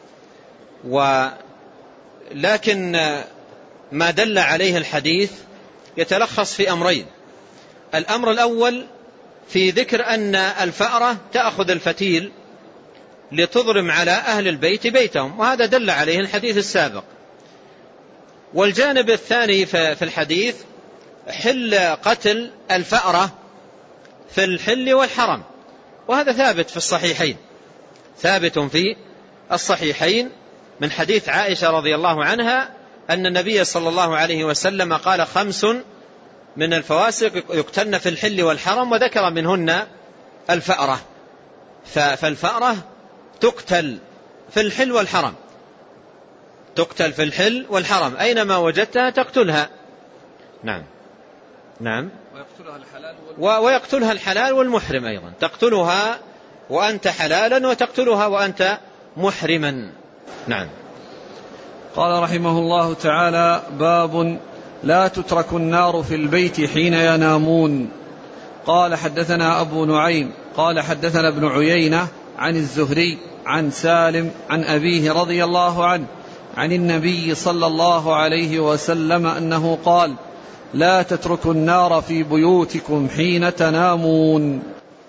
ولكن ما دل عليه الحديث يتلخص في أمرين. الأمر الأول في ذكر أن الفأرة تأخذ الفتيل لتضرم على أهل البيت بيتهم، وهذا دل عليه الحديث السابق. والجانب الثاني في الحديث حل قتل الفأرة في الحل والحرم، وهذا ثابت في الصحيحين، ثابت في الصحيحين من حديث عائشة رضي الله عنها أن النبي صلى الله عليه وسلم قال: 5 من الفواسق يقتلن في الحل والحرم، وذكر منهن الفأرة. فالفأرة تقتل في الحل والحرم، تقتل في الحل والحرم، أينما وجدتها تقتلها. نعم نعم. ويقتلها الحلال والمحرم أيضا، تقتلها وأنت حلالا وتقتلها وأنت محرما. نعم. قال رحمه الله تعالى: باب لا تترك النار في البيت حين ينامون. قال: حدثنا أبو نعيم قال حدثنا ابن عيينة عن الزهري عن سالم عن أبيه رضي الله عنه عن النبي صلى الله عليه وسلم أنه قال: لا تتركوا النار في بيوتكم حين تنامون.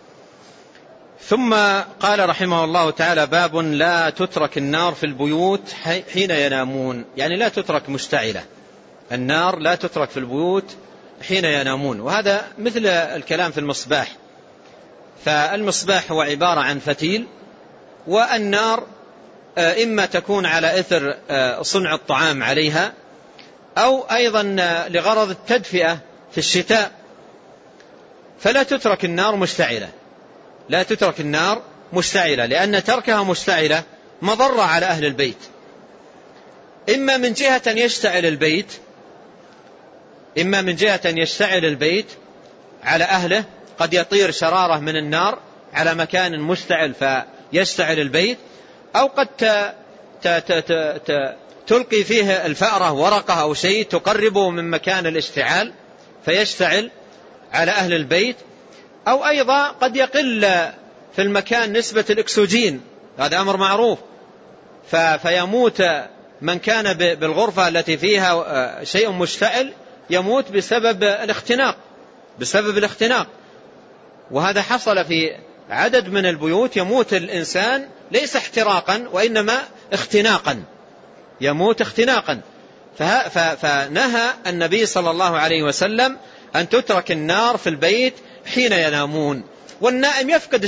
ثم قال رحمه الله تعالى: باب لا تترك النار في البيوت حين ينامون، يعني لا تترك مشتعلة، النار لا تترك في البيوت حين ينامون. وهذا مثل الكلام في المصباح، فالمصباح هو عبارة عن فتيل، والنار إما تكون على إثر صنع الطعام عليها، أو أيضا لغرض التدفئة في الشتاء، فلا تترك النار مشتعلة، لا تترك النار مشتعلة، لأن تركها مشتعلة مضرة على أهل البيت، إما من جهة يشتعل البيت، إما من جهة يشتعل البيت على أهله، قد يطير شرارة من النار على مكان مشتعل فيشتعل البيت، أو قد تلقي فيه الفأرة ورقة أو شيء تقربه من مكان الاشتعال فيشتعل على أهل البيت، أو أيضا قد يقل في المكان نسبة الأكسجين، هذا أمر معروف، فيموت من كان بالغرفة التي فيها شيء مشتعل، يموت بسبب الاختناق. وهذا حصل في عدد من البيوت، يموت الإنسان ليس احتراقا وإنما اختناقا، يموت اختناقا. فنهى النبي صلى الله عليه وسلم أن تترك النار في البيت حين ينامون، والنائم يفقد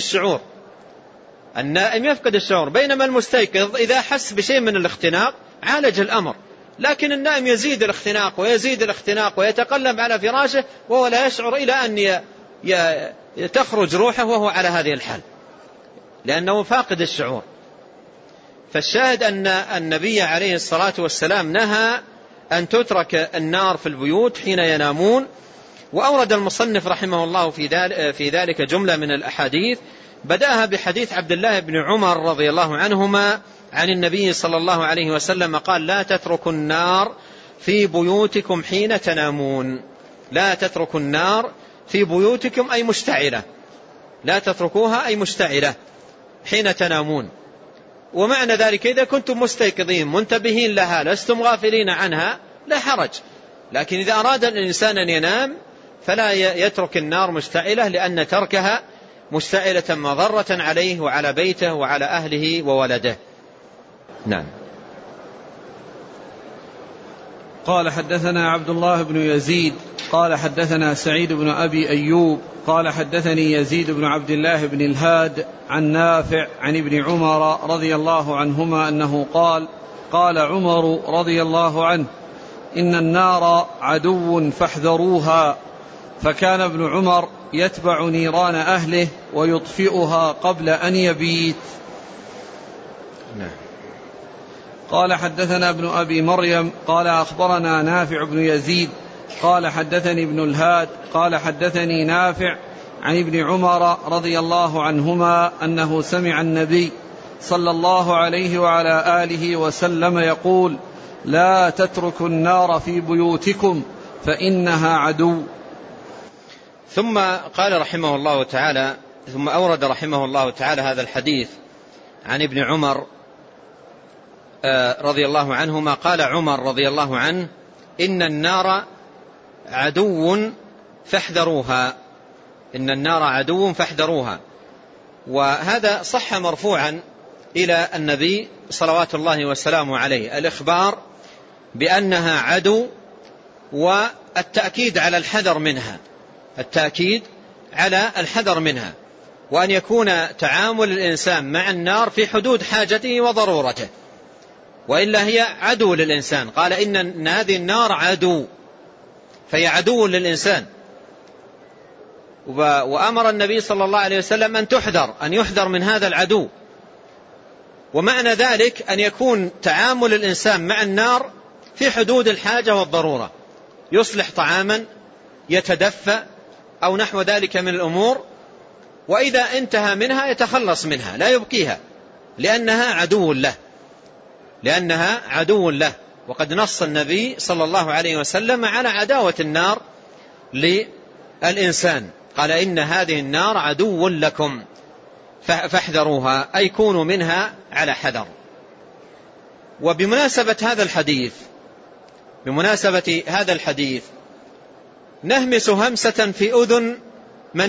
الشعور، بينما المستيقظ إذا حس بشيء من الاختناق عالج الأمر، لكن النائم يزيد الاختناق ويتقلب على فراشه وهو لا يشعر إلى أن تخرج روحه وهو على هذه الحال، لأنه فاقد الشعور. فالشاهد أن النبي عليه الصلاة والسلام نهى أن تترك النار في البيوت حين ينامون. وأورد المصنف رحمه الله في ذلك جملة من الأحاديث، بدأها بحديث عبد الله بن عمر رضي الله عنهما عن النبي صلى الله عليه وسلم قال: لا تتركوا النار في بيوتكم حين تنامون. لا تتركوا النار في بيوتكم أي مشتعلة، لا تتركوها أي مشتعلة حين تنامون. ومعنى ذلك إذا كنتم مستيقظين منتبهين لها لستم غافلين عنها لا حرج، لكن إذا أراد الإنسان أن ينام فلا يترك النار مشتعلة، لأن تركها مشتعلة مضرة عليه وعلى بيته وعلى أهله وولده. نعم. قال: حدثنا عبد الله بن يزيد قال حدثنا سعيد بن أبي أيوب قال حدثني يزيد بن عبد الله بن الهاد عن نافع عن ابن عمر رضي الله عنهما أنه قال: قال عمر رضي الله عنه: إن النار عدو فاحذروها. فكان ابن عمر يتبع نيران أهله ويطفئها قبل أن يبيت. قال: حدثنا ابن أبي مريم قال أخبرنا نافع بن يزيد قال حدثني ابن الهاد قال حدثني نافع عن ابن عمر رضي الله عنهما أنه سمع النبي صلى الله عليه وعلى آله وسلم يقول: لا تتركوا النار في بيوتكم فإنها عدو. ثم قال رحمه الله تعالى، ثم أورد رحمه الله تعالى هذا الحديث عن ابن عمر رضي الله عنهما قال عمر رضي الله عنه: إن النار عدو فاحذروها. إن النار عدو فاحذروها. وهذا صح مرفوعا إلى النبي صلوات الله وسلامه عليه، الإخبار بأنها عدو والتأكيد على الحذر منها، التأكيد على الحذر منها، وأن يكون تعامل الإنسان مع النار في حدود حاجته وضرورته، وإلا هي عدو للإنسان. قال إن هذه النار عدو، فهي عدو للإنسان. وأمر النبي صلى الله عليه وسلم أن يحذر من هذا العدو. ومعنى ذلك أن يكون تعامل الإنسان مع النار في حدود الحاجة والضرورة، يصلح طعاما، يتدفى أو نحو ذلك من الأمور، وإذا انتهى منها يتخلص منها لا يبقيها، لأنها عدو له. وقد نص النبي صلى الله عليه وسلم على عداوة النار للإنسان، قال: إن هذه النار عدو لكم فاحذروها، أي كونوا منها على حذر. وبمناسبة هذا الحديث نهمس همسة في أذن من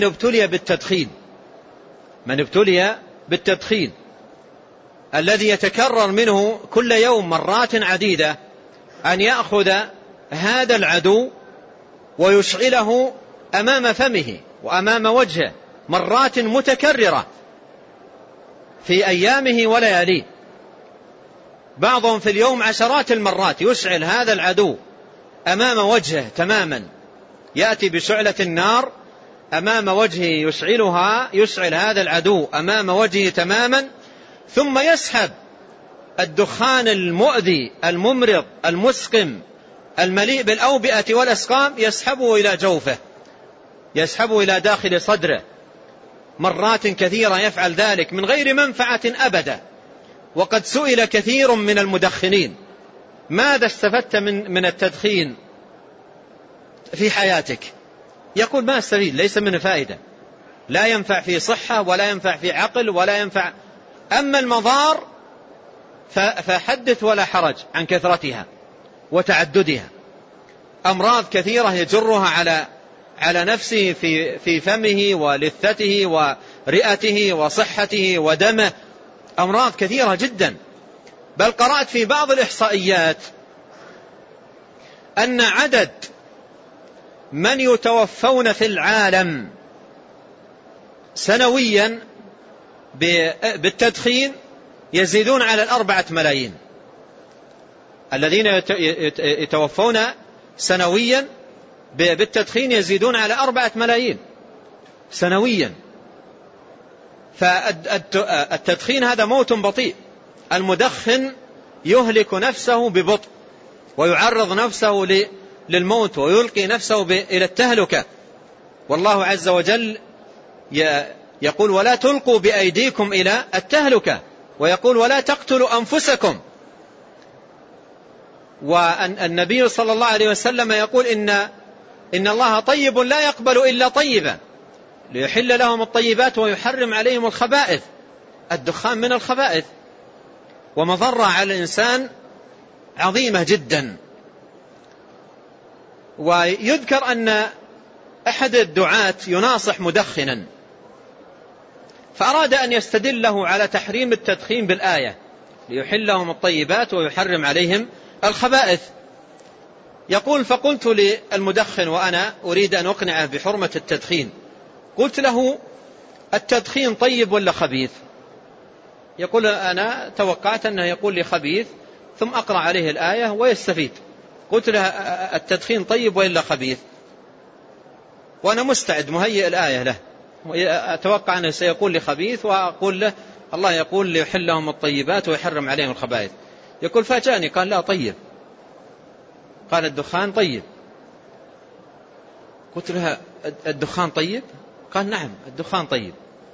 ابتلي بالتدخين الذي يتكرر منه كل يوم مرات عديدة، أن يأخذ هذا العدو ويشعله أمام فمه وأمام وجهه مرات متكررة في أيامه ولياليه، بعضهم في اليوم عشرات المرات يشعل هذا العدو أمام وجهه تماما، يأتي بشعلة النار أمام وجهه يشعل هذا العدو أمام وجهه تماما، ثم يسحب الدخان المؤذي الممرض المسقم المليء بالأوبئة والأسقام، يسحبه إلى جوفه، يسحبه إلى داخل صدره مرات كثيرة، يفعل ذلك من غير منفعة أبدا، وقد سئل كثير من المدخنين: ماذا استفدت من التدخين في حياتك؟ يقول: ما استفيد، ليس من فائدة، لا ينفع في صحة ولا ينفع في عقل ولا ينفع. أما المضار فحدث ولا حرج عن كثرتها وتعددها. أمراض كثيرة يجرها على نفسه في فمه ولثته ورئته وصحته ودمه، أمراض كثيرة جدا. بل قرأت في بعض الإحصائيات أن عدد من يتوفون في العالم سنويا بالتدخين يزيدون على 4 ملايين. الذين يتوفون سنويا بالتدخين يزيدون على 4 ملايين سنويا. فالتدخين هذا موت بطيء. المدخن يهلك نفسه ببطء ويعرض نفسه للموت ويلقي نفسه إلى التهلكة. والله عز وجل يقول: ولا تلقوا بأيديكم إلى التهلكة، ويقول: ولا تقتلوا أنفسكم. والنبي صلى الله عليه وسلم يقول: إن الله طيب لا يقبل إلا طيبا ليحل لهم الطيبات ويحرم عليهم الخبائث. الدخان من الخبائث ومضرة على الإنسان عظيمة جدا. ويذكر أن أحد الدعاة يناصح مدخنا، فأراد أن يستدله على تحريم التدخين بالآية: ليحل لهم الطيبات ويحرم عليهم الخبائث. يقول: فقلت للمدخن وأنا أريد أن أقنعه بحرمة التدخين، قلت له: التدخين طيب ولا خبيث؟ يقول: أنا توقعت أنه يقول لي خبيث ثم أقرأ عليه الآية ويستفيد. قلت له: التدخين طيب ولا خبيث؟ وأنا مستعد مهيئ الآية له، أتوقع أنه سيقول لي خبيث، وأقول له: الله يقول ليحل لهم الطيبات ويحرم عليهم الخبائث. يقول: فاجأني، قال: لا طيب. قال: الدخان طيب. قلت له: الدخان طيب؟ قال: نعم الدخان طيب.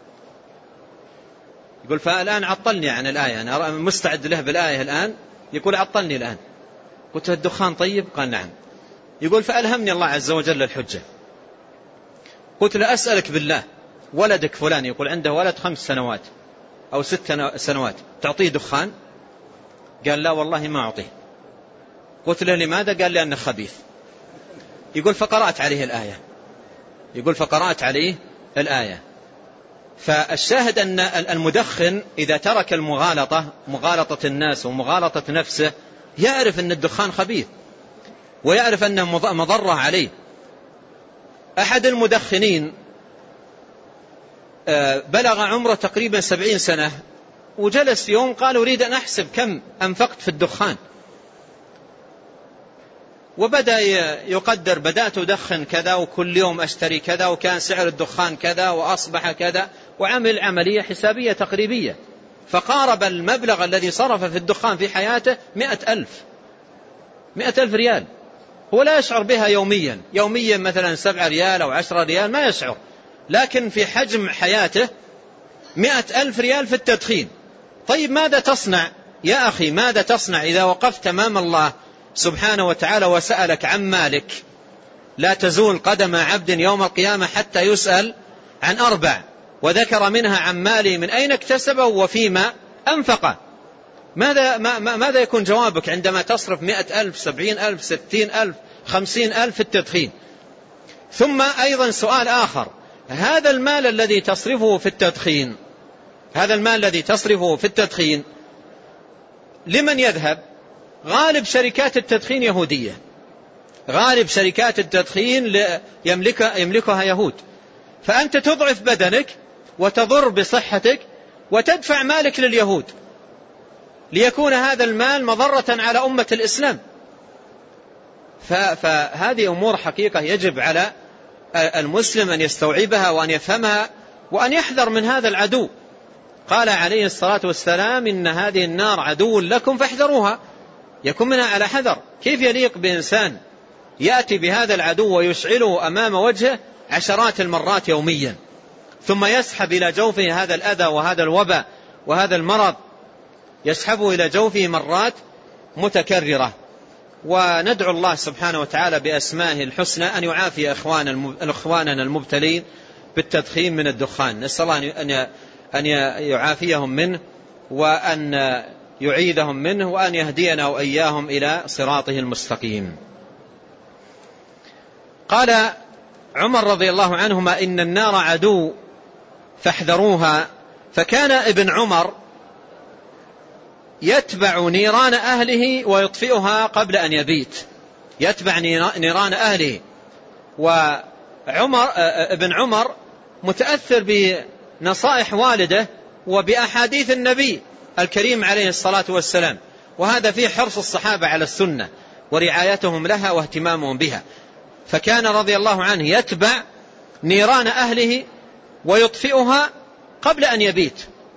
يقول: فالآن عطلني عن الآية، أنا مستعد له بالآية الآن، يقول: عطلني الآن. قلت له: الدخان طيب؟ قال: نعم. يقول: فألهمني الله عز وجل الحجة. قلت له: أسألك بالله، ولدك فلان يقول عنده ولد 5 سنوات أو 6 سنوات، تعطيه دخان؟ قال: لا والله ما أعطيه. قلت له: لماذا؟ قال: لأنه خبيث. يقول: فقرأت عليه الآية. يقول: فقرأت عليه الآية. فالشاهد أن المدخن إذا ترك مغالطة الناس ومغالطة نفسه يعرف أن الدخان خبيث ويعرف أنه مضرة عليه. أحد المدخنين بلغ عمره تقريبا 70 سنة، وجلس يوم قال: أريد أن أحسب كم أنفقت في الدخان. وبدأ يقدر: بدأت أدخن كذا، وكل يوم أشتري كذا، وكان سعر الدخان كذا، وأصبح كذا، وعمل عملية حسابية تقريبية. فقارب المبلغ الذي صرف في الدخان في حياته 100,000 ريال. هو لا يشعر بها يوميا مثلا 7 ريال أو 10 ريال، ما يشعر، لكن في حجم حياته 100,000 ريال في التدخين. طيب ماذا تصنع يا أخي؟ ماذا تصنع إذا وقفت أمام الله سبحانه وتعالى وسألك عن مالك؟ لا تزول قدم عبد يوم القيامة حتى يسأل عن 4، وذكر منها عن ماله من أين اكتسبه وفيما أنفقه. ماذا يكون جوابك عندما تصرف 100,000 70,000 60,000 50,000 في التدخين؟ ثم أيضا سؤال آخر: هذا المال الذي تصرفه في التدخين لمن يذهب؟ غالب شركات التدخين يهودية، غالب شركات التدخين يملكها يهود. فأنت تضعف بدنك وتضر بصحتك وتدفع مالك لليهود ليكون هذا المال مضرة على أمة الإسلام. فهذه أمور حقيقة يجب على المسلم أن يستوعبها وأن يفهمها وأن يحذر من هذا العدو. قال عليه الصلاة والسلام: إن هذه النار عدو لكم فاحذروها. يكون منها على حذر. كيف يليق بإنسان يأتي بهذا العدو ويشعله أمام وجهه 10 المرات يوميا، ثم يسحب إلى جوفه هذا الأذى وهذا الوباء وهذا المرض، يسحبه إلى جوفه مرات متكررة. وندعو الله سبحانه وتعالى بأسمائه الحسنى أن يعافي إخواننا المبتلين بالتدخين من الدخان. نسأل الله أن يعافيهم منه وأن يعيذهم منه وأن يهدينا وإياهم إلى صراطه المستقيم. قال عمر رضي الله عنهما: إن النار عدو فاحذروها. فكان ابن عمر يتبع نيران أهله ويطفئها قبل أن يبيت، يتبع نيران أهله. ابن عمر متأثر بنصائح والده وبأحاديث النبي الكريم عليه الصلاة والسلام، وهذا فيه حرص الصحابة على السنة ورعايتهم لها واهتمامهم بها. فكان رضي الله عنه يتبع نيران أهله ويطفئها قبل أن يبيت،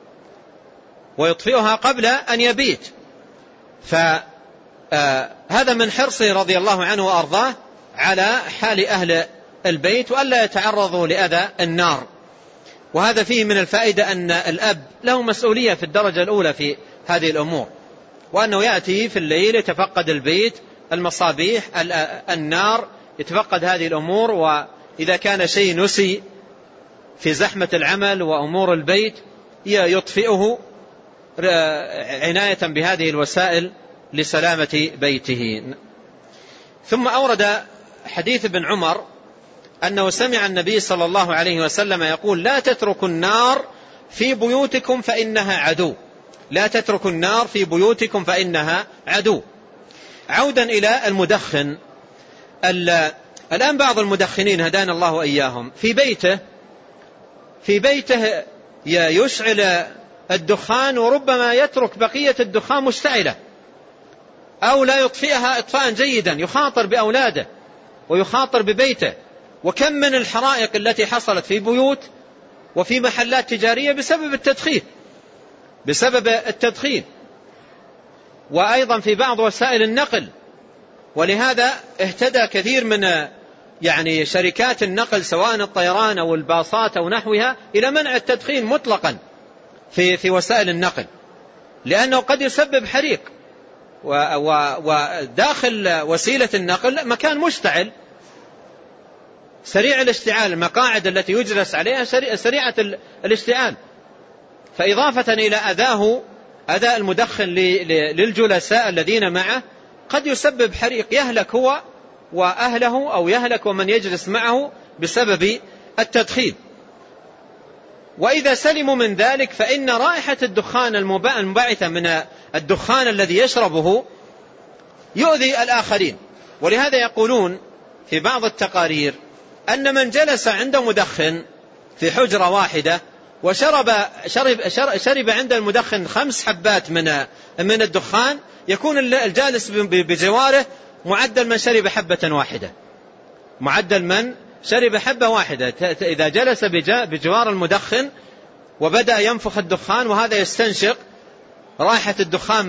فهذا من حرصه رضي الله عنه وأرضاه على حال أهل البيت وألا يتعرضوا لأذى النار. وهذا فيه من الفائدة أن الأب له مسؤولية في الدرجة الأولى في هذه الأمور، وأنه يأتي في الليل يتفقد البيت، المصابيح، النار، يتفقد هذه الأمور. وإذا كان شيء نسي في زحمة العمل وأمور البيت يطفئه عناية بهذه الوسائل لسلامة بيته. ثم أورد حديث ابن عمر أنه سمع النبي صلى الله عليه وسلم يقول: لا تتركوا النار في بيوتكم فإنها عدو، لا تتركوا النار في بيوتكم فإنها عدو. عودا إلى المدخن، الآن بعض المدخنين هدانا الله وإياهم في بيته يشعل الدخان، وربما يترك بقية الدخان مشتعلة أو لا يطفئها إطفاء جيدا، يخاطر بأولاده ويخاطر ببيته. وكم من الحرائق التي حصلت في بيوت وفي محلات تجارية بسبب التدخين، وأيضا في بعض وسائل النقل. ولهذا اهتدى كثير من شركات النقل سواء الطيران أو الباصات أو نحوها إلى منع التدخين مطلقا في وسائل النقل، لأنه قد يسبب حريق، وداخل وسيلة النقل مكان مشتعل سريع الاشتعال، المقاعد التي يجلس عليها سريعة الاشتعال. فإضافة إلى أذى المدخن للجلساء الذين معه قد يسبب حريق يهلك هو وأهله أو يهلك ومن يجلس معه بسبب التدخين. وإذا سلموا من ذلك فإن رائحة الدخان المنبعثة من الدخان الذي يشربه يؤذي الآخرين. ولهذا يقولون في بعض التقارير أن من جلس عند مدخن في حجرة واحدة وشرب عند المدخن 5 حبات من الدخان، يكون الجالس بجواره معدل من شرب حبة واحدة، معدل من شرب حبة واحدة. إذا جلس بجوار المدخن وبدأ ينفخ الدخان، وهذا يستنشق رائحة الدخان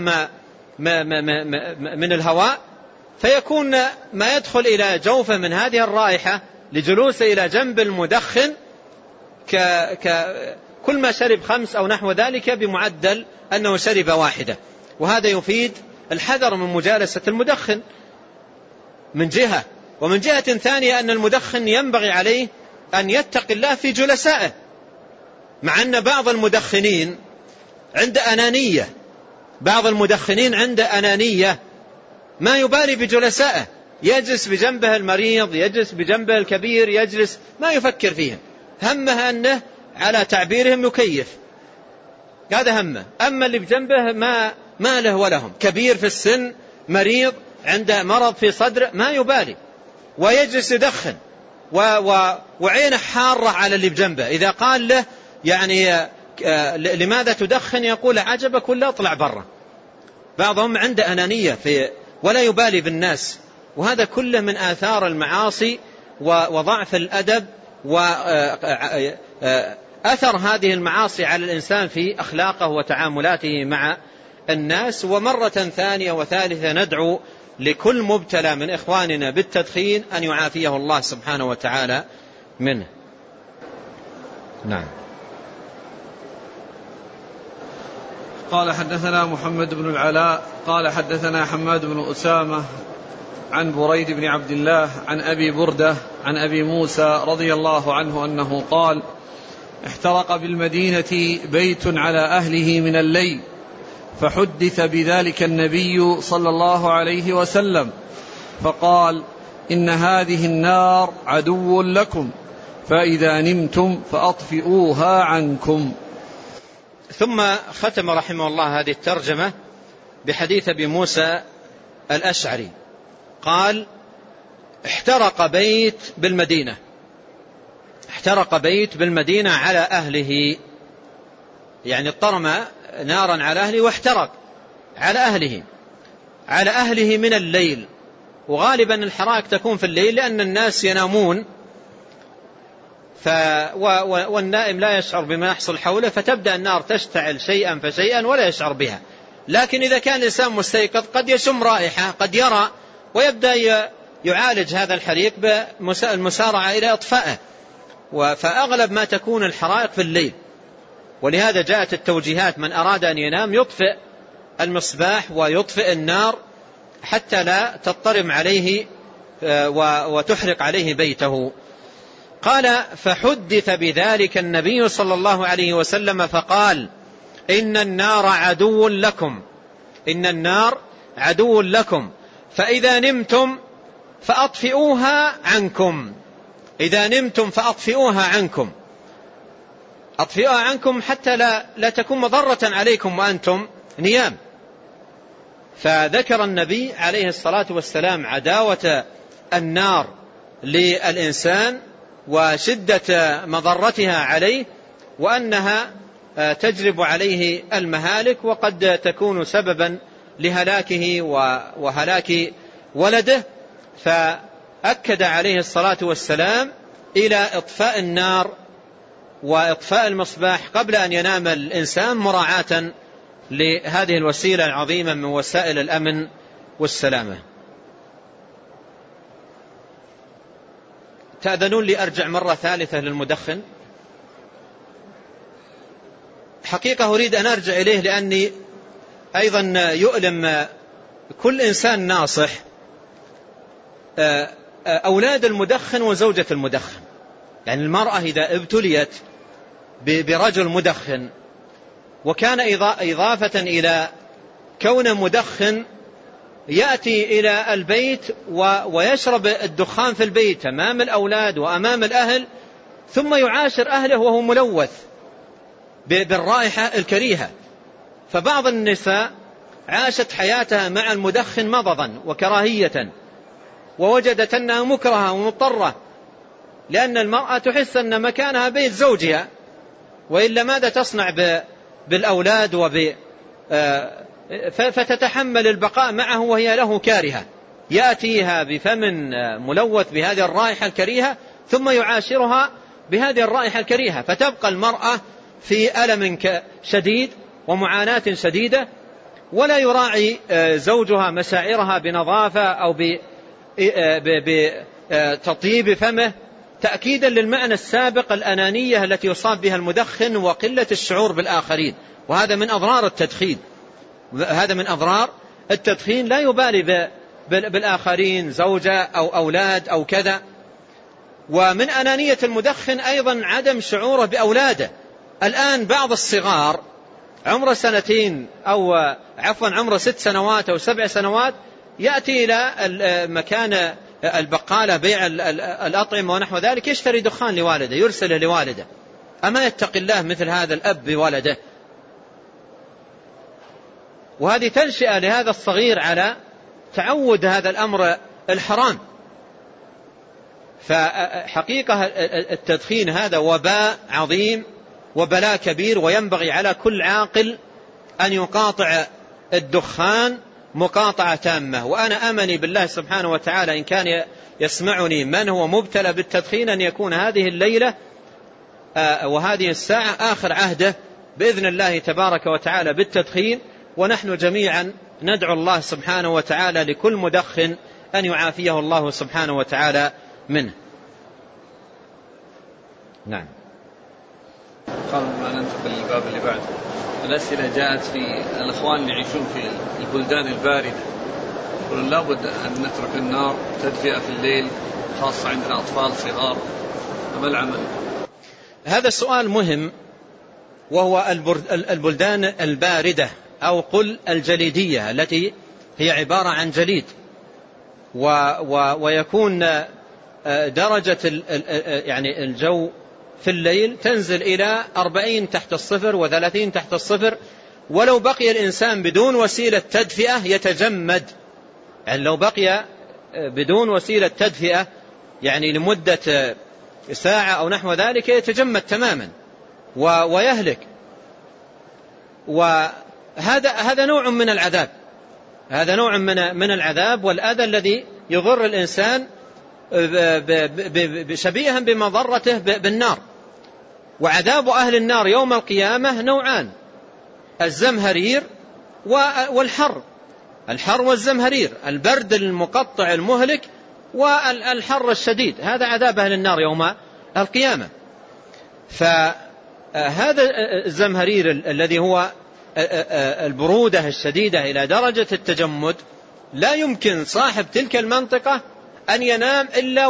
من الهواء، فيكون ما يدخل إلى جوفه من هذه الرائحة لجلوسه إلى جنب المدخن كل ما شرب 5 أو نحو ذلك بمعدل أنه شرب واحدة. وهذا يفيد الحذر من مجالسة المدخن من جهة، ومن جهة ثانية أن المدخن ينبغي عليه أن يتقي الله في جلسائه، مع أن بعض المدخنين عند أنانية، ما يبالي بجلسائه، يجلس بجنبه المريض، يجلس بجنبه الكبير، يجلس ما يفكر فيهم، همه أنه على تعبيرهم يكيف، هذا همه. أما اللي بجنبه ما له ولهم، كبير في السن، مريض، عنده مرض في صدره، ما يبالي، ويجلس يدخن وعينه حارة على اللي بجنبه. إذا قال له لماذا تدخن، يقول عجبك ولا اطلع برا. بعضهم عنده أنانية ولا يبالي بالناس، وهذا كله من آثار المعاصي وضعف الأدب وأثر هذه المعاصي على الإنسان في أخلاقه وتعاملاته مع الناس. ومرة ثانية وثالثة ندعو لكل مبتلى من إخواننا بالتدخين أن يعافيه الله سبحانه وتعالى منه. نعم. قال حدثنا محمد بن العلاء قال حدثنا حماد بن أسامة عن بريد بن عبد الله عن أبي بردة عن أبي موسى رضي الله عنه أنه قال: احترق بالمدينة بيت على أهله من الليل، فحدث بذلك النبي صلى الله عليه وسلم فقال: إن هذه النار عدو لكم، فإذا نمتم فأطفئوها عنكم. ثم ختم رحمه الله هذه الترجمة بحديث أبي موسى الأشعري قال: احترق بيت بالمدينة، احترق بيت بالمدينة على أهله، يعني اضطرم نارا على أهله واحترق على أهله من الليل. وغالبا الحرائق تكون في الليل لأن الناس ينامون والنائم لا يشعر بما يحصل حوله، فتبدأ النار تشتعل شيئا فشيئا ولا يشعر بها. لكن إذا كان الإنسان مستيقظ قد يشم رائحة، قد يرى، ويبدأ يعالج هذا الحريق بالمسارعة إلى إطفائه. فأغلب ما تكون الحرائق في الليل، ولهذا جاءت التوجيهات: من أراد أن ينام يطفئ المصباح ويطفئ النار حتى لا تضطرم عليه وتحرق عليه بيته. قال: فحدث بذلك النبي صلى الله عليه وسلم فقال: إن النار عدو لكم، إن النار عدو لكم، فإذا نمتم فأطفئوها عنكم، إذا نمتم فأطفئوها عنكم، أطفئوها عنكم حتى لا تكون مضرة عليكم وأنتم نيام. فذكر النبي عليه الصلاة والسلام عداوة النار للإنسان وشدة مضرتها عليه، وأنها تجلب عليه المهالك وقد تكون سببا لهلاكه وهلاك ولده. فأكد عليه الصلاة والسلام إلى إطفاء النار وإطفاء المصباح قبل أن ينام الإنسان، مراعاة لهذه الوسيلة العظيمة من وسائل الأمن والسلامة. تأذنون لي أرجع مرة ثالثة للمدخن؟ حقيقة أريد أن أرجع إليه لأني أيضا يؤلم كل إنسان ناصح أولاد المدخن وزوجة المدخن. يعني المرأة إذا ابتليت برجل مدخن وكان إضافة إلى كون مدخن يأتي إلى البيت ويشرب الدخان في البيت أمام الأولاد وأمام الأهل، ثم يعاشر أهله وهو ملوث بالرائحة الكريهة. فبعض النساء عاشت حياتها مع المدخن مضضا وكراهية، ووجدت أنها مكرهة ومضطرة، لأن المرأة تحس أن مكانها بيت زوجها، وإلا ماذا تصنع بالأولاد فتتحمل البقاء معه وهي له كارهة. يأتيها بفم ملوث بهذه الرائحة الكريهة ثم يعاشرها بهذه الرائحة الكريهة، فتبقى المرأة في ألم شديد ومعاناة شديدة، ولا يراعي زوجها مشاعرها بنظافة أو بتطيب فمه، تأكيدا للمعنى السابق الأنانية التي يصاب بها المدخن وقلة الشعور بالآخرين. وهذا من أضرار التدخين، هذا من أضرار التدخين. لا يبالي بالآخرين، زوجة أو أولاد أو كذا. ومن أنانية المدخن أيضا عدم شعوره بأولاده. الآن بعض الصغار عمره 2 أو عمره 6 سنوات أو 7 سنوات يأتي إلى مكان البقالة بيع الأطعمة ونحو ذلك، يشتري دخان لوالده، يرسله لوالده. أما يتقي الله مثل هذا الأب بولده؟ وهذه تنشئة لهذا الصغير على تعود هذا الأمر الحرام. فحقيقة التدخين هذا وباء عظيم وبلاء كبير، وينبغي على كل عاقل أن يقاطع الدخان مقاطعة تامة. وأنا أمني بالله سبحانه وتعالى إن كان يسمعني من هو مبتلى بالتدخين أن يكون هذه الليلة وهذه الساعة آخر عهده بإذن الله تبارك وتعالى بالتدخين. ونحن جميعا ندعو الله سبحانه وتعالى لكل مدخن أن يعافيه الله سبحانه وتعالى منه. نعم. قبل ما ننتقل للباب اللي بعده، الأسئلة جاءت في الأخوان اللي يعيشون في البلدان الباردة، يقولون لابد أن نترك النار تدفئة في الليل، خاصة عندنا أطفال صغار، فما العمل؟ هذا السؤال مهم، وهو البلدان الباردة أو قل الجليدية التي هي عبارة عن جليد، ويكون درجة يعني الجو في الليل تنزل إلى 40 تحت الصفر و30 تحت الصفر، ولو بقي الإنسان بدون وسيلة تدفئة يتجمد. يعني لو بقي بدون وسيلة تدفئة يعني لمدة ساعة أو نحو ذلك يتجمد تماما ويهلك. وهذا نوع من العذاب، هذا نوع من العذاب والأذى الذي يضر الإنسان شبيها بمضرته بالنار. وعذاب أهل النار يوم القيامة نوعان: الزمهرير والحر. الحر والزمهرير، البرد المقطع المهلك والحر الشديد، هذا عذاب أهل النار يوم القيامة. فهذا الزمهرير الذي هو البرودة الشديدة إلى درجة التجمد، لا يمكن صاحب تلك المنطقة أن ينام إلا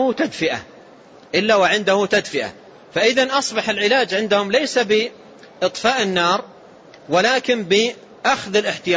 وعنده تدفئة. فإذا أصبح العلاج عندهم ليس بإطفاء النار، ولكن بأخذ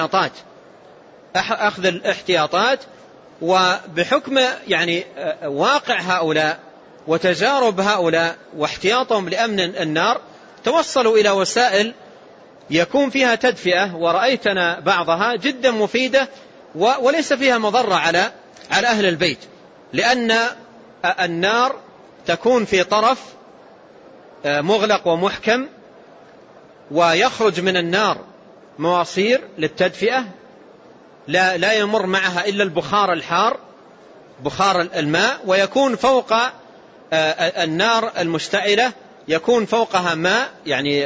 الاحتياطات. وبحكم يعني واقع هؤلاء وتجارب هؤلاء واحتياطهم لأمن النار، توصلوا إلى وسائل يكون فيها تدفئة، ورأيتنا بعضها جدا مفيدة وليس فيها مضرة على أهل البيت، لأن النار تكون في طرف مغلق ومحكم، ويخرج من النار مواسير للتدفئة لا يمر معها إلا البخار الحار، بخار الماء، ويكون فوق النار المشتعلة يكون فوقها ماء، يعني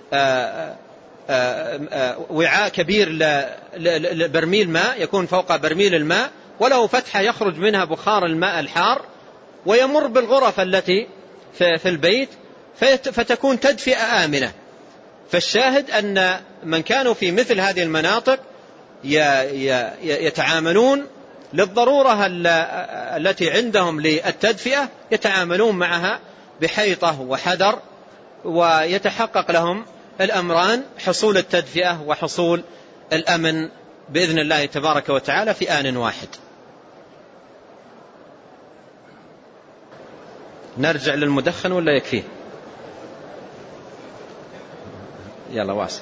وعاء كبير لبرميل ماء، يكون فوق برميل الماء وله فتحة يخرج منها بخار الماء الحار، ويمر بالغرف التي في البيت، فتكون تدفئة آمنة. فالشاهد أن من كانوا في مثل هذه المناطق يتعاملون للضرورة التي عندهم للتدفئة، يتعاملون معها بحيطة وحذر، ويتحقق لهم الأمران: حصول التدفئة وحصول الأمن بإذن الله تبارك وتعالى في آن واحد. نرجع للمدخن ولا يكفيه؟ يلا واصل.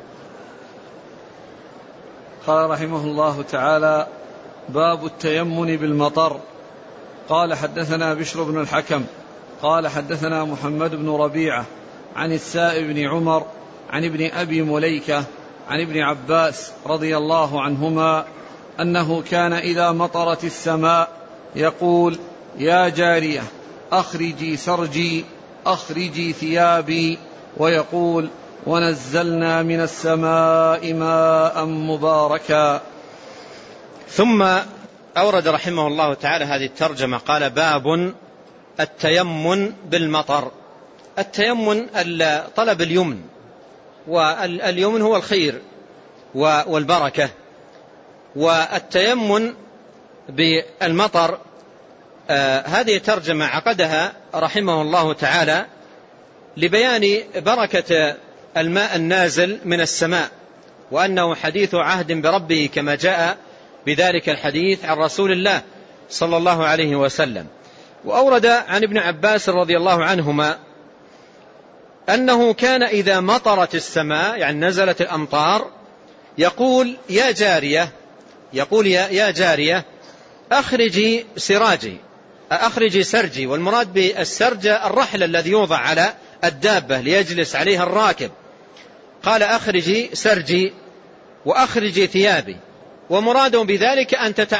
قال رحمه الله تعالى: باب التيمم بالمطر. قال حدثنا بشر بن الحكم قال حدثنا محمد بن ربيعة عن السائب بن عمر عن ابن أبي مليكة عن ابن عباس رضي الله عنهما أنه كان إذا مطرت السماء يقول: يا جارية أخرجي سرجي أخرجي ثيابي، ويقول: ونزلنا من السماء ماء مباركا. ثم أورد رحمه الله تعالى هذه الترجمة، قال: باب التيمم بالمطر. التيمم طلب اليمن، واليمن هو الخير والبركة، والتيمم بالمطر هذه ترجمة عقدها رحمه الله تعالى لبيان بركة الماء النازل من السماء، وأنه حديث عهد بربه كما جاء بذلك الحديث عن رسول الله صلى الله عليه وسلم. وأورد عن ابن عباس رضي الله عنهما أنه كان إذا مطرت السماء، يعني نزلت الأمطار، يقول: يا جارية، يقول يا جارية أخرجي سراجي أخرجي سرجي. والمراد بالسرج الرحل الذي يوضع على الدابة ليجلس عليها الراكب. قال: أخرجي سرجي وأخرجي ثيابي. ومراده بذلك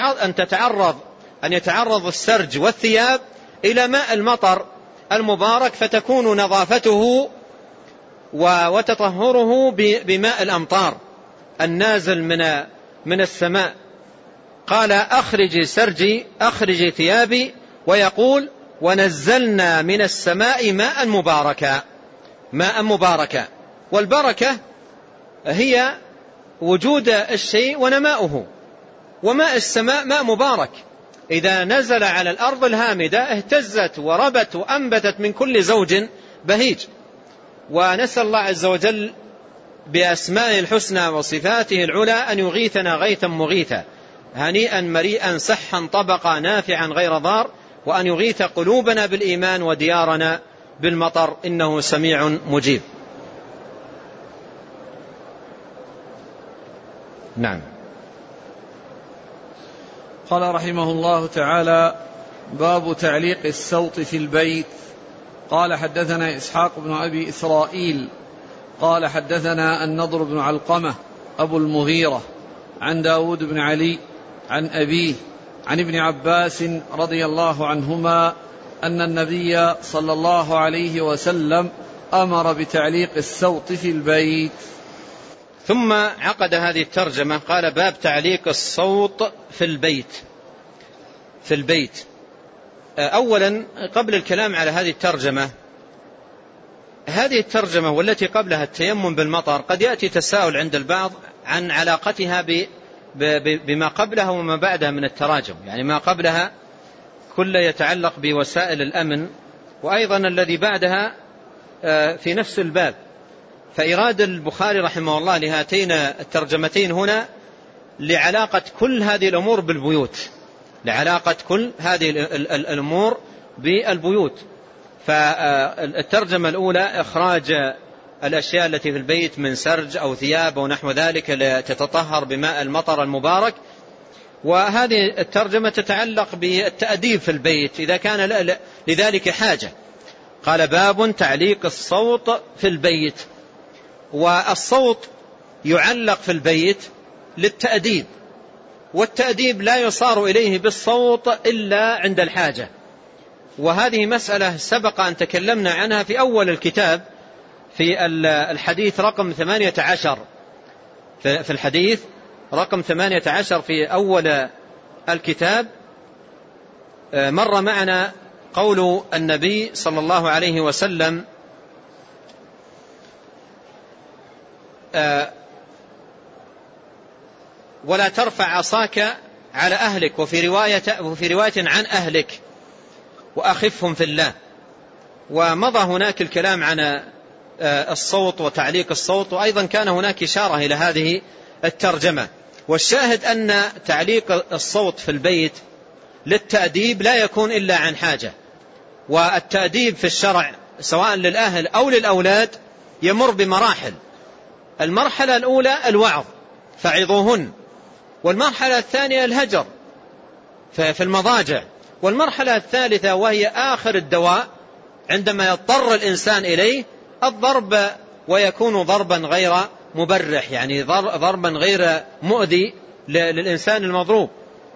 أن يتعرض السرج والثياب إلى ماء المطر المبارك، فتكون نظافته وتطهره بماء الأمطار النازل من السماء. قال: أخرجي سرجي أخرجي ثيابي، ويقول: ونزلنا من السماء ماء مباركا. ماء مباركا. والبركة هي وجود الشيء ونماؤه، وماء السماء ماء مبارك إذا نزل على الأرض الهامدة اهتزت وربت وأنبتت من كل زوج بهيج. ونسأل الله عز وجل بأسمائه الحسنى وصفاته العلى أن يغيثنا غيثا مغيثا هنيئا مريئا سحا طبقا نافعا غير ضار، وأن يغيث قلوبنا بالإيمان وديارنا بالمطر إنه سميع مجيب. نعم. قال رحمه الله تعالى: باب تعليق السوط في البيت. قال: حدثنا إسحاق بن أبي إسرائيل قال: حدثنا النضر بن علقمة أبو المغيرة عن داود بن علي عن أبيه عن ابن عباس رضي الله عنهما أن النبي صلى الله عليه وسلم أمر بتعليق السوط في البيت. ثم عقد هذه الترجمة قال: باب تعليق الصوت في البيت. أولا قبل الكلام على هذه الترجمة والتي قبلها التيمم بالمطر، قد يأتي تساؤل عند البعض عن علاقتها بما قبلها وما بعدها من التراجم، يعني ما قبلها كل يتعلق بوسائل الأمن، وأيضا الذي بعدها في نفس الباب. فإراد البخاري رحمه الله لهاتين الترجمتين هنا لعلاقة كل هذه الأمور بالبيوت، فالترجمة الأولى إخراج الأشياء التي في البيت من سرج أو ثياب ونحو ذلك لتتطهر بماء المطر المبارك، وهذه الترجمة تتعلق بالتأديب في البيت إذا كان لذلك حاجة. قال: باب تعليق الصوت في البيت. والصوت يعلق في البيت للتأديب، والتأديب لا يصار إليه بالصوت إلا عند الحاجة، وهذه مسألة سبق أن تكلمنا عنها في أول الكتاب في الحديث رقم 18، في الحديث رقم 18 في أول الكتاب مر معنا قول النبي صلى الله عليه وسلم: ولا ترفع عصاك على أهلك، وفي رواية عن أهلك، وأخفهم في الله. ومضى هناك الكلام عن الصوت وتعليق الصوت، وأيضا كان هناك إشارة إلى هذه الترجمة. والشاهد أن تعليق الصوت في البيت للتأديب لا يكون إلا عن حاجة، والتأديب في الشرع سواء للأهل أو للأولاد يمر بمراحل. المرحلة الأولى الوعظ فعظوهن، والمرحلة الثانية الهجر في المضاجع، والمرحلة الثالثة وهي آخر الدواء عندما يضطر الإنسان إليه الضرب، ويكون ضربا غير مبرح، يعني ضربا غير مؤذي للإنسان المضروب.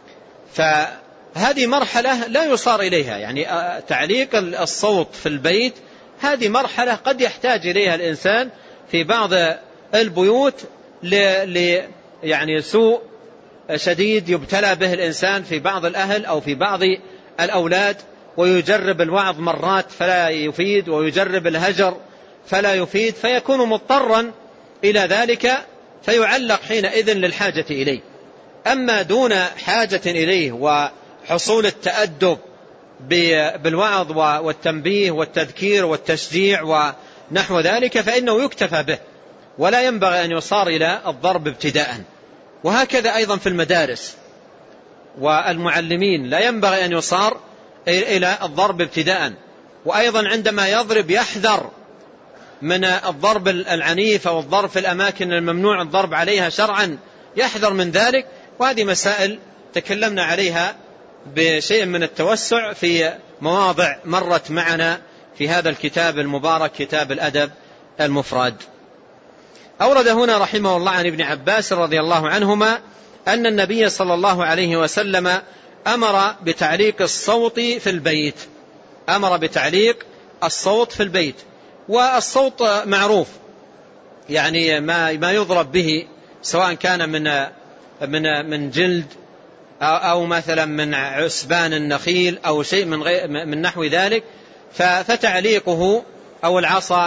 فهذه مرحلة لا يصار إليها، يعني تعليق الصوت في البيت هذه مرحلة قد يحتاج إليها الإنسان في بعض البيوت يعني سوء شديد يبتلى به الإنسان في بعض الأهل أو في بعض الأولاد، ويجرب الوعظ مرات فلا يفيد، ويجرب الهجر فلا يفيد، فيكون مضطرا إلى ذلك فيعلق حينئذ للحاجة إليه. أما دون حاجة إليه وحصول التأدب بالوعظ والتنبيه والتذكير والتشجيع ونحو ذلك فإنه يكتفى به، ولا ينبغي أن يصار إلى الضرب ابتداء. وهكذا أيضا في المدارس والمعلمين لا ينبغي أن يصار إلى الضرب ابتداء، وأيضا عندما يضرب يحذر من الضرب العنيف أو الضرب في الأماكن الممنوع الضرب عليها شرعا، يحذر من ذلك. وهذه مسائل تكلمنا عليها بشيء من التوسع في مواضع مرت معنا في هذا الكتاب المبارك، كتاب الأدب المفرد. أورد هنا رحمه الله عن ابن عباس رضي الله عنهما أن النبي صلى الله عليه وسلم أمر بتعليق الصوت في البيت، أمر بتعليق الصوت في البيت. والصوت معروف، يعني ما يضرب به سواء كان من جلد أو مثلا من عسبان النخيل أو شيء من نحو ذلك، فتعليقه أو العصا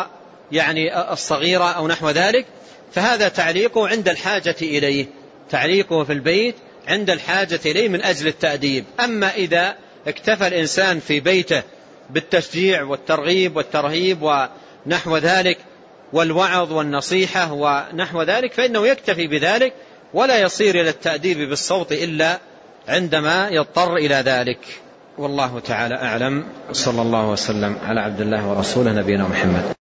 يعني الصغيرة أو نحو ذلك، فهذا تعليقه عند الحاجة إليه، تعليقه في البيت عند الحاجة إليه من أجل التأديب. أما إذا اكتفى الإنسان في بيته بالتشجيع والترغيب والترهيب ونحو ذلك والوعظ والنصيحة ونحو ذلك، فإنه يكتفي بذلك ولا يصير إلى التأديب بالصوت إلا عندما يضطر إلى ذلك. والله تعالى أعلم. صلى الله وسلم على عبد الله ورسوله نبينا محمد.